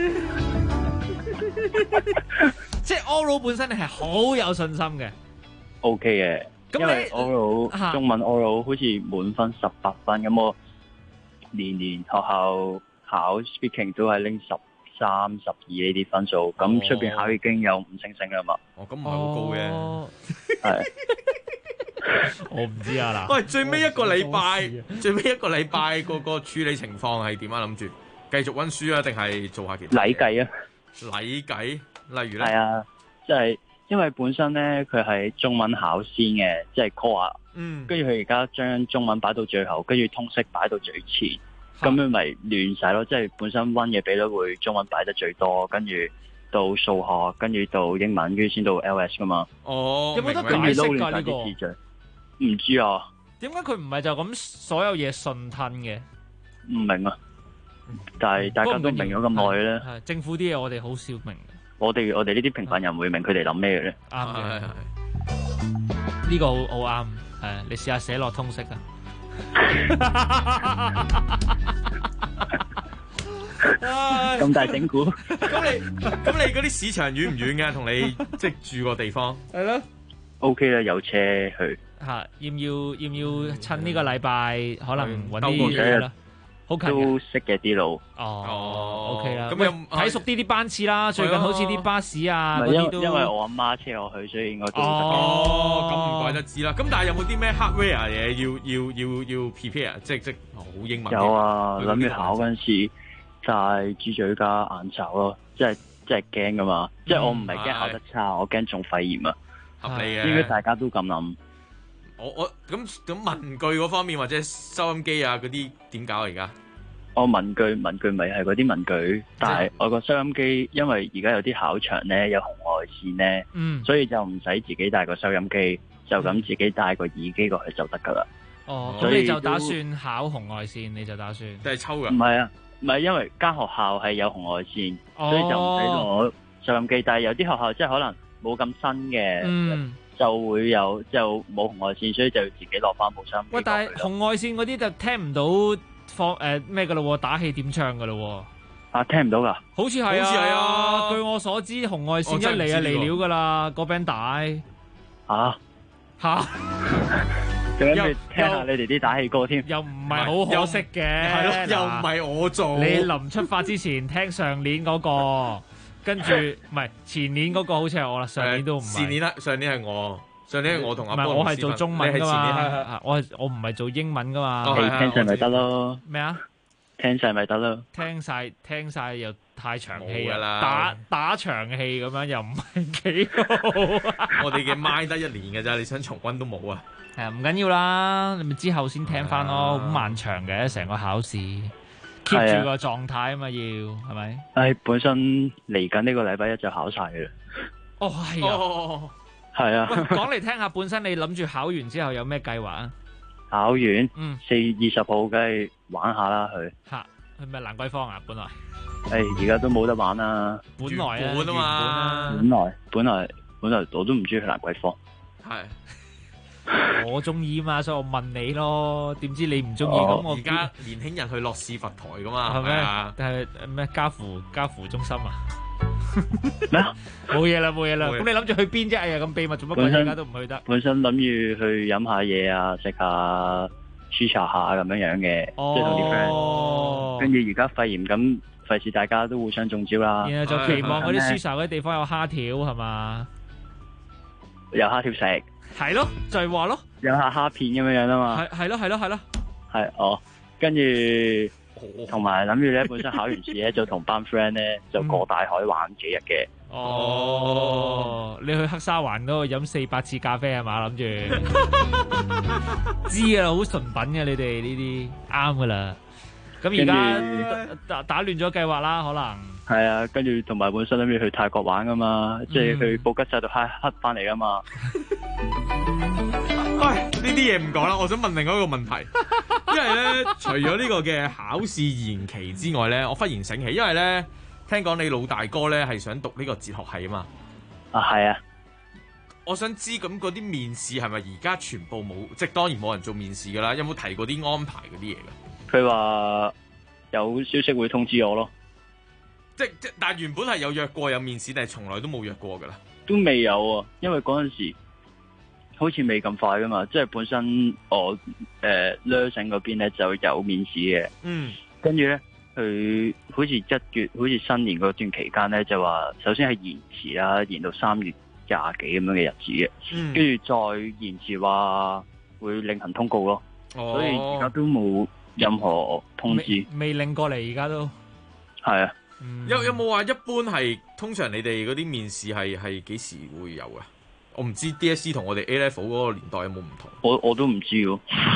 即係 oral 本身你係好有信心嘅。 OK 嘅。因為 oral 中文 oral 好似滿分18分，咁我年學校考 speaking 都係拎13、12呢啲分數，咁出邊考已經有5星星啦嘛。 哦，咁唔係好高嘅。 係。 我唔知啊嗱。 喂，最尾一個禮拜個處理情況係點啊？諗住繼續溫書啊，定係做下其他？ 禮計啊。 禮計，例如咧？ 係啊，即係因為本身咧佢係中文考先嘅，即係 core。跟住佢而家將中文擺到最後，跟住通識擺到最前，咁樣咪亂晒咯。即係本身溫嘅比率會中文擺得最多，跟住到數學，跟住到英文，跟住先到 LS 噶嘛。 哦，有冇得解釋㗎呢個？ 唔知啊。 點解佢唔係就咁所有嘢順吞嘅？ 唔明啊。但係大家都明咗咁耐咧。 係政府啲嘢我哋好少明。 我哋呢啲平凡人會明佢哋諗咩嘅咧？ 啱嘅，呢個好啱。係你試下寫落通識啊！ 咁大整蠱。 咁你嗰啲市場遠唔遠嘅？同你即係住個地方。 係咯。 OK 啦，有車去。 嚇，要唔要趁呢個禮拜可能揾啲嘢啦？好近都識嘅啲路。 哦 OK 啦。 咁又睇熟啲班次啦。最近好似啲巴士啊嗰啲都。 因為我阿媽車我去，所以應該都得嘅。 哦，咁唔怪得知啦。咁但係有冇啲咩 hardware 嘢要 prepare？即好英文。 有啊，諗住考嗰陣時戴豬嘴加眼罩咯，即係驚噶嘛。即係我唔係驚考得差，我驚中肺炎啊。 合理嘅。 應該大家都咁諗。 我咁文具嗰方面或者收音機啊嗰啲點搞啊而家？ 我文具咪係嗰啲文具，但係我個收音機，因為而家有啲考場咧有紅外線咧，所以就唔使自己帶個收音機，就咁自己帶個耳機過去就得噶啦。 哦，咁你就打算考紅外線？你就打算？ 都係抽噶？ 唔係啊，唔係因為間學校係有紅外線，所以就唔使攞收音機。但係有啲學校即係可能冇咁新嘅。就會有就冇紅外線，所以就要自己攞翻部收音機。 喂，但係紅外線嗰啲就聽唔到咩噶咯？打氣點唱噶咯？ 啊，聽唔到噶？ 好似係啊！據我所知，紅外線一嚟就嚟料噶啦，個 band 帶。嚇！ 仲諗住聽下你哋啲打氣歌添， 又唔係好可惜嘅， 係咯，又唔係我做。 你臨出發之前聽上年嗰個。跟住唔係前年嗰個好似係我啦，上年都唔係。 上年係我，上年係我同阿波。 唔係我係做中文㗎嘛， 你係前年我唔係做英文㗎嘛。 你聽晒咪得咯？ 咩啊？ 聽晒咪得咯？ 聽晒又太長氣啦，打長氣咁樣又唔係幾好。 我哋嘅麥得1年㗎咋，你想重溫都冇啊。 係啊，唔緊要啦，你咪之後先聽翻咯，好漫長嘅成個考試。keep 住個狀態啊嘛，要係咪？ 本身嚟緊呢個禮拜一就考晒嘅啦。 哦，係啊， 係啊。 講嚟聽下，本身你諗住考完之後有咩計劃啊？ 考完，4月20號梗係玩下啦，去。 嚇，去咪蘭桂坊啊？本來。 而家都冇得玩啦。 本來啊嘛。本來我都唔中意去蘭桂坊。 係。 我中意嘛，所以我問你咯。點知你唔中意咁？我而家年輕人去樂士佛台噶嘛，係咪啊？ 但係咩家扶中心啊？ 咩？ 冇嘢啦。咁你諗住去邊啫？哎呀，咁秘密做乜鬼？而家都唔去得。 本身諗住去飲下嘢啊，食下舒茶下咁樣嘅，即係同啲 friend。跟住而家肺炎咁，費事大家都互相中招啦。 然後就期望嗰啲舒茶嗰啲地方有蝦條係嘛？ 有蝦條食。 係咯，就係話咯， 有下蝦片咁樣樣啊嘛。 係咯。 係跟住同埋諗住咧，本身考完試咧就同班 friend 咧就過大海玩幾日嘅。 你去黑沙環嗰度飲400次咖啡係嘛？諗住知㗎啦，好純品嘅你哋呢啲啱㗎啦。咁而家打亂咗計劃啦，可能係啊，跟住同埋本身諗住去泰國玩噶嘛，即係去布吉薩度黑翻嚟噶嘛。 喂，呢啲嘢唔講啦，我想問另外一個問題，因為咧除咗呢個嘅考試延期之外咧，我忽然醒起，因為咧聽講你老大哥咧係想讀呢個哲學系啊嘛。 係啊。 我想知咁嗰啲面試係咪而家全部冇，即係當然冇人做面試噶啦，有冇提過啲安排嗰啲嘢噶？ 佢話有消息會通知我咯， 即但原本係有約過有面試，定係從來都冇約過噶啦？ 都未有啊，因為嗰陣時好似未咁快噶嘛，即係本身我nursing 嗰邊咧就有面試嘅，跟住咧佢好似1月，好似新年嗰段期間咧就話首先係延遲啦，延到3月20幾咁樣嘅日子嘅，跟住再延遲話會另行通告咯，所以而家都冇任何通知， 未領過嚟，而家都係啊。 有冇話一般係通常你哋嗰啲面試係幾時會有啊？我唔知 DSE 同我哋 A Level 嗰個年代有冇唔同？ 我都唔知喎。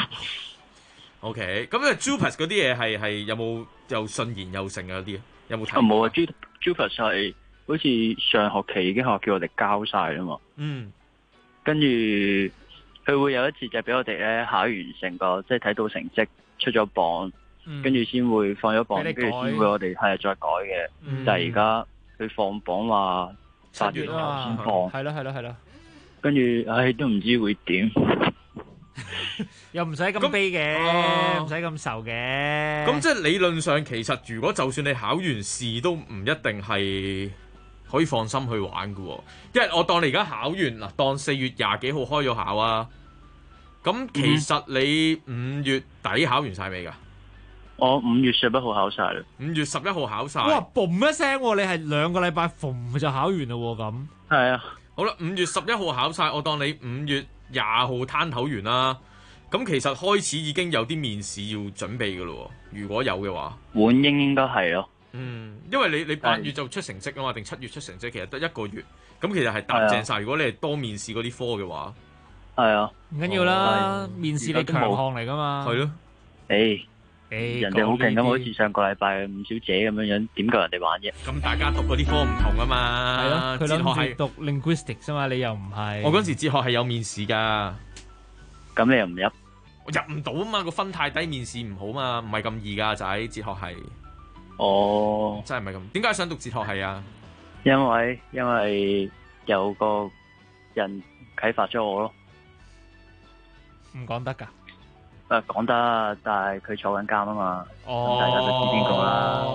OK， 咁啊 JUPAS 嗰啲嘢係有冇又順延又成啊？嗰啲有冇睇？ 冇啊 JUPAS 係好似上學期已經叫我哋交晒啦嘛。跟住佢會有一次就俾我哋咧考完成個，即係睇到成績出咗榜，跟住先會放咗榜，跟住先會我哋係再改嘅。但係而家佢放榜話8月後先放， 係咯。 跟住都唔知會點， 又唔使咁悲嘅，唔使咁愁嘅。 咁即係理論上，其實如果就算你考完試，都唔一定係可以放心去玩㗎喎。因為我當你而家考完嗱，當4月20幾號開咗考啊，咁其實你5月底考完晒未㗎？ 我5月11號考晒啦。 5月11號考晒。 哇！嘣一聲，你係2個禮拜嘣就考完啦喎，咁。 係啊。 好啦，5月11號考晒，我當你5月20號攤頭完啦。咁其實開始已經有啲面試要準備㗎咯喎，如果有嘅話。 本應該係咯。 因為你8月就出成績啊嘛，定7月出成績，其實得1個月。咁其實係搭正晒。如果你係多面試嗰啲科嘅話。 係啊。 唔緊要啦，面試你強項嚟㗎嘛。 係咯。 人哋好勁咁，好似上個禮拜吳小姐咁樣，點夠人哋玩啫？ 咁大家讀嗰啲科唔同啊嘛。 係咯，佢諗住讀 linguistics 啊嘛，你又唔係。 我嗰陣時哲學係有面試㗎。 咁你又唔入？ 我入唔到啊嘛，個分太低，面試唔好嘛，唔係咁易㗎仔，哲學係。真係唔係咁？點解想讀哲學系啊？ 因為有個人啟發咗我咯。 唔講得㗎？ 講得，但係佢坐緊監啊嘛。大家都知邊個啦。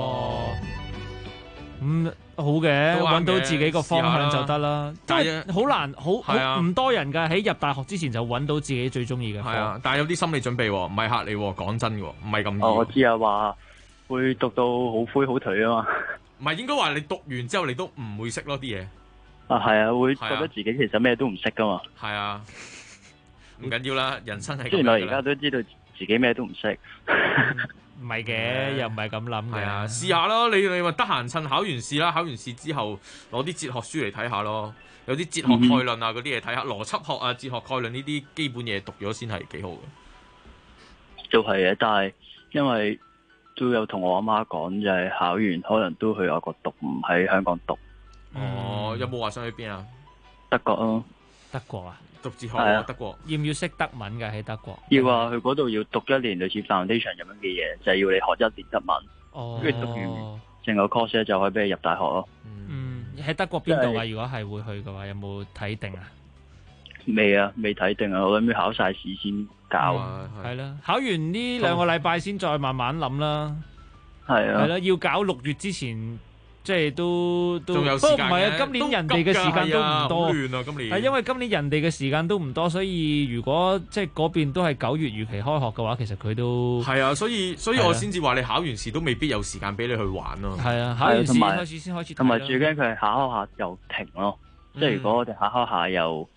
好嘅，揾到自己個方向就得啦。但係好難，好唔多人㗎。喺入大學之前就揾到自己最中意嘅科。 係啊，但係有啲心理準備喎，唔係嚇你喎。講真嘅喎，唔係咁易。 我知啊，話會讀到好灰好頹啊嘛。 唔係應該話你讀完之後你都唔會識咯啲嘢。 係啊，會覺得自己其實咩都唔識㗎嘛。係啊。 唔緊要啦，人生係咁樣。 雖然我而家都知道自己咩都唔識， 唔係嘅，又唔係咁諗嘅。 試下咯，你咪得閒趁考完試啦，考完試之後攞啲哲學書嚟睇下咯，有啲哲學概論啊嗰啲嘢睇下，邏輯學啊、哲學概論呢啲基本嘢讀咗先係幾好嘅。 都係嘅，但係因為都有同我阿媽講，就係考完可能都去外國讀，唔喺香港讀。 有冇話想去邊啊？ 德國啊。 德國啊？ 讀哲學啊，德國要唔要識德文㗎？喺德國要啊，去嗰度要讀1年類似 foundation 咁樣嘅嘢，就係要你學1年德文，跟住讀完成個 course 咧就可以俾你入大學咯。 喺德國邊度啊？如果係會去嘅話，有冇睇定啊？ 未啊，未睇定啊，我諗要考晒試先搞。 係啦，考完呢2個禮拜先再慢慢諗啦。 係啊， 係啦，要搞6月之前。即係都仲有時間嘅， 不過唔係啊！今年人哋嘅時間都唔多， 亂啊！今年係因為今年人哋嘅時間都唔多，所以如果即係嗰邊都係9月如期開學嘅話，其實佢都係啊！所以我先至話你考完試都未必有時間俾你去玩咯。 係啊，考完試開始先開始。 同埋最驚佢係考下又停咯，即係如果我哋考下又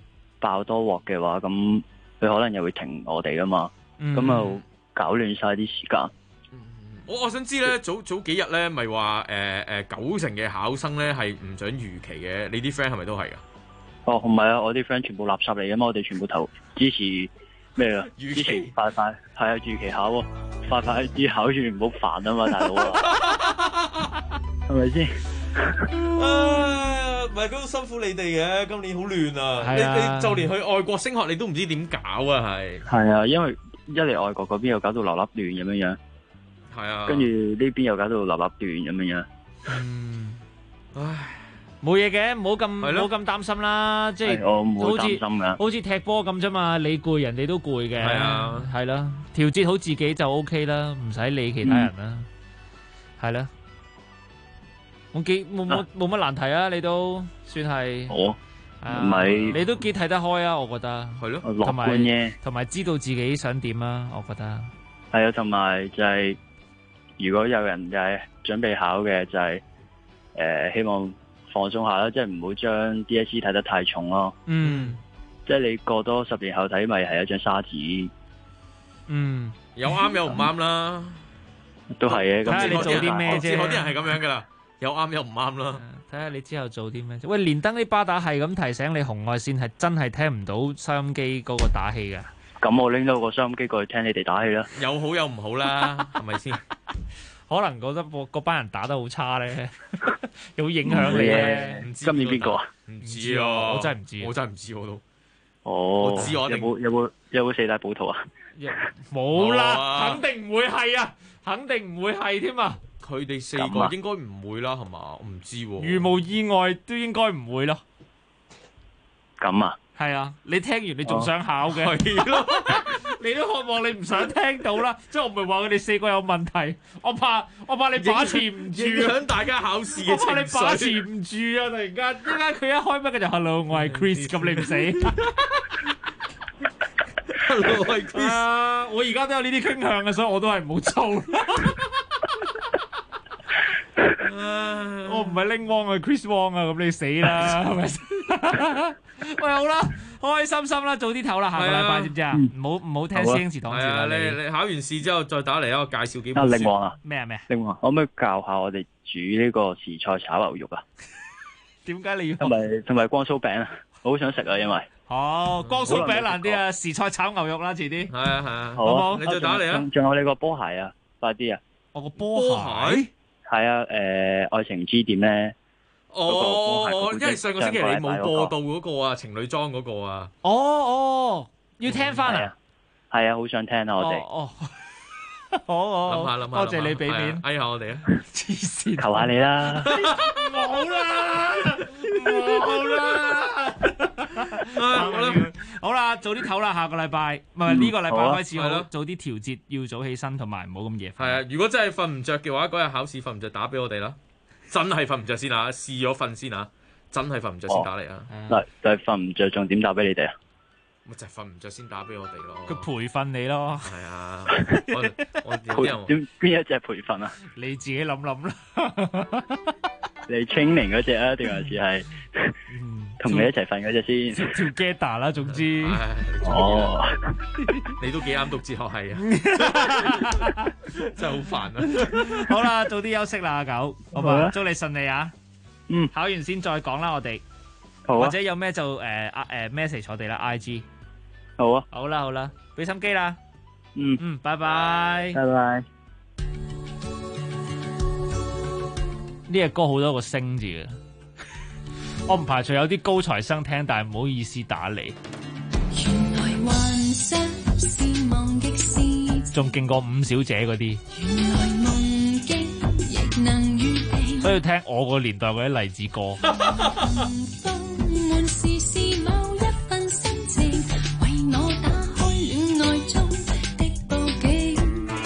爆多鑊嘅話，咁佢可能又會停我哋噶嘛，咁又搞亂晒啲時間。 我想知咧，早幾日咧，咪話90%嘅考生咧係唔准預期嘅，你啲 friend 係咪都係噶？ 哦，唔係啊，我啲 friend 全部垃圾嚟嘅嘛，我哋全部投支持咩啊？支持快係啊，預期考喎，快啲考完唔好煩啊嘛，大佬啊，係咪先？ 唔係都辛苦你哋嘅，今年好亂啊！你就連去外國升學，你都唔知點搞啊， 係啊，因為一嚟外國嗰邊又搞到流粒亂咁樣樣， 係啊， 跟住呢邊又搞到流粒亂咁樣樣。 唉，冇嘢嘅，唔好咁擔心啦，即係我唔會擔心噶， 好似踢波咁啫嘛，你攰人哋都攰嘅， 係啊， 係啦，調節好自己就 OK 啦，唔使理其他人啦，係啦。冇乜難題啊！你都算係， 唔係你都幾睇得開啊！我覺得係咯， 樂觀啫， 同埋知道自己想點啊！我覺得係啊，同埋就係如果有人就係準備考嘅，就係希望放鬆下啦，即係唔好將 DSE 睇得太重咯。即係你過多10年後睇，咪係一張沙紙。 有啱有唔啱啦， 都係嘅。 睇下你做啲咩啫？ 有啲人係咁樣噶啦。有啱有唔啱啦， 睇下你之後做啲咩啫。喂，連登啲巴打係咁提醒你紅外線係真係聽唔到收音機嗰個打氣噶。 咁我拎到個收音機過去聽你哋打氣啦。 有好有唔好啦，係咪先？ 可能覺得嗰班人打得好差咧，有影響你咧。 今年邊個啊？ 唔知啊， 我真係唔知， 我真係唔知我都。 我知我有冇四大寶圖啊？ 冇啦，肯定唔會係啊，肯定唔會係添啊。 佢哋4個應該唔會啦，係嘛？我唔知喎。 如無意外都應該唔會咯。 咁啊？ 係啊，你聽完你仲想考嘅？係咯，你都渴望你唔想聽到啦。即係我唔係話佢哋4個有問題，我怕你把持唔住， 影響大家考試嘅情緒。 我怕你把持唔住啊！突然間，點解佢一開乜嘅就 Hello， 我係 Chris， 咁你唔死？Hello， 我係 Chris。我而家都有呢啲傾向嘅，所以我都係唔好做。我唔係拎汪啊 ，Chris Wong 啊，咁你死啦，係咪先？喂，好啦，開心心啦，早啲唞啦，下個禮拜知唔知啊？唔好聽師兄祠堂字啦。 你考完試之後再打嚟啊，我介紹幾本書。 令王啊？ 咩？ 令王，可唔可以教下我哋煮呢個時菜炒牛肉啊？ 點解你要？ 同埋光酥餅啊，我好想食啊，因為。 光酥餅難啲啊，時菜炒牛肉啦，遲啲。 係啊， 好唔好？你再打嚟啊！ 仲有你個波鞋啊，快啲啊！ 我個波鞋。 係啊，愛情之點咧？ 因為上個星期你冇播到嗰個啊，情侶裝嗰個啊。 要聽翻啊！ 係啊，好想聽啊，我哋。 諗下， 多謝你俾面， 嗌下我哋啊！ 黐線， 求下你啦！ 冇啦，好啦，早啲唞啦，下個禮拜唔係呢個禮拜開始，好早啲調節，要早起身，同埋唔好咁夜瞓。 係啊，如果真係瞓唔着嘅話，嗰日考試瞓唔着，打俾我哋啦。真係瞓唔着先啊，試咗瞓先啊，真係瞓唔着先打嚟啊。 但係瞓唔着，仲點打俾你哋啊？ 咪就係瞓唔着先打俾我哋咯。 佢培訓你咯。 係啊，我邊一隻培訓啊？ 你自己諗諗啦。 你 training 嗰隻啊，定還是係同你一齊瞓嗰隻先 ？Together 啦，總之。 你都幾啱讀哲學系啊！真係好煩啊！ 好啦，早啲休息啦，阿九，好嘛？祝你順利啊！考完先再講啦，我哋。好啊。或者有咩就message 我哋啦 ，IG。 好啊。 好啦，俾心機啦。拜拜。拜拜。 呢隻歌好多個星字嘅，我唔排除有啲高材生聽，但係唔好意思打嚟。 原來幻想是忘極時， 仲勁過五小姐嗰啲。 原來夢境亦能預備， 所以聽我個年代嗰啲勵志歌。 滿是某一份心情，為我打開戀愛中的報警。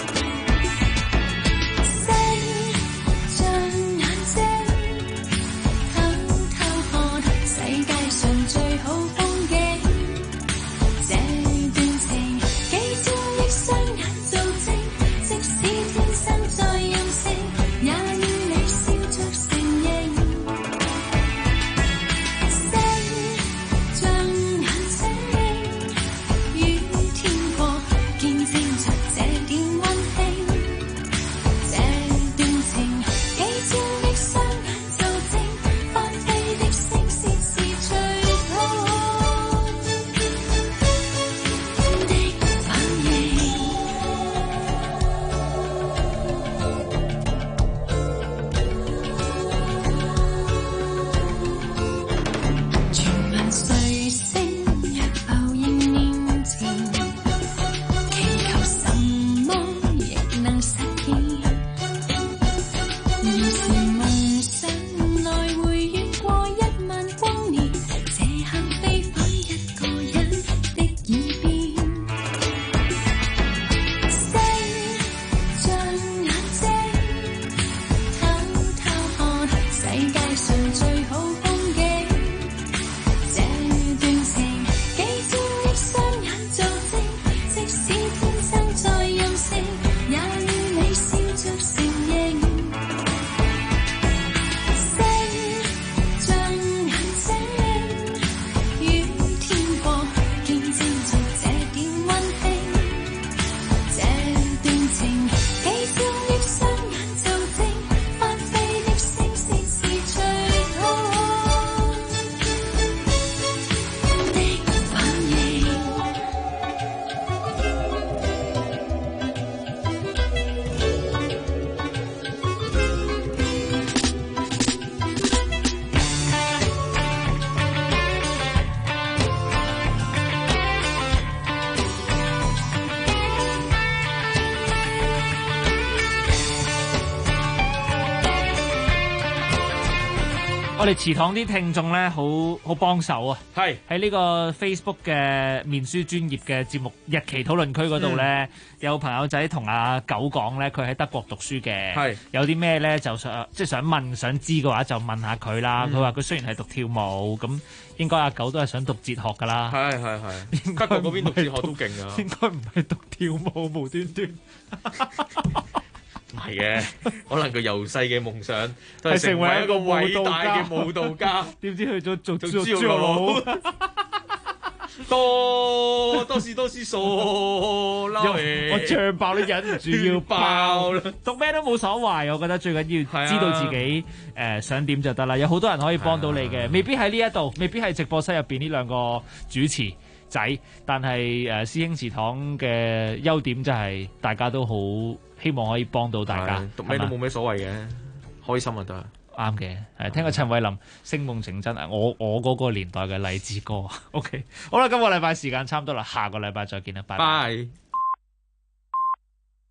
世界上最好風景，這段情幾千億雙眼做證，即使天生再任性，也要你笑着承認。 我哋祠堂啲聽眾咧，好幫手啊！ 係喺呢個 Facebook 嘅面書專頁嘅節目日期討論區嗰度咧，有朋友仔同阿狗講咧，佢喺德國讀書嘅， 係有啲咩咧就想問想知嘅話就問下佢啦。佢話佢雖然係讀跳舞，咁應該阿狗都係想讀哲學㗎啦。 係，德國嗰邊讀哲學都勁啊！ 應該唔係讀跳舞，無端端。 唔係嘅，可能佢由細嘅夢想都係成為一個偉大嘅舞蹈家， 點知去咗做豬肉佬。多士數， 我唱爆都忍唔住要爆啦！讀咩都冇所謂，我覺得最緊要知道自己想點就得啦。有好多人可以幫到你嘅，未必喺呢一度，未必係直播室入邊呢兩個主持仔，但係師兄祠堂嘅優點就係大家都好希望可以幫到大家， 讀咩都冇咩所謂嘅，開心就得。 啱嘅，係聽過陳慧琳《星夢成真》啊！我嗰個年代嘅勵志歌。OK， 好啦，今個禮拜時間差唔多啦，下個禮拜再見啦，拜拜。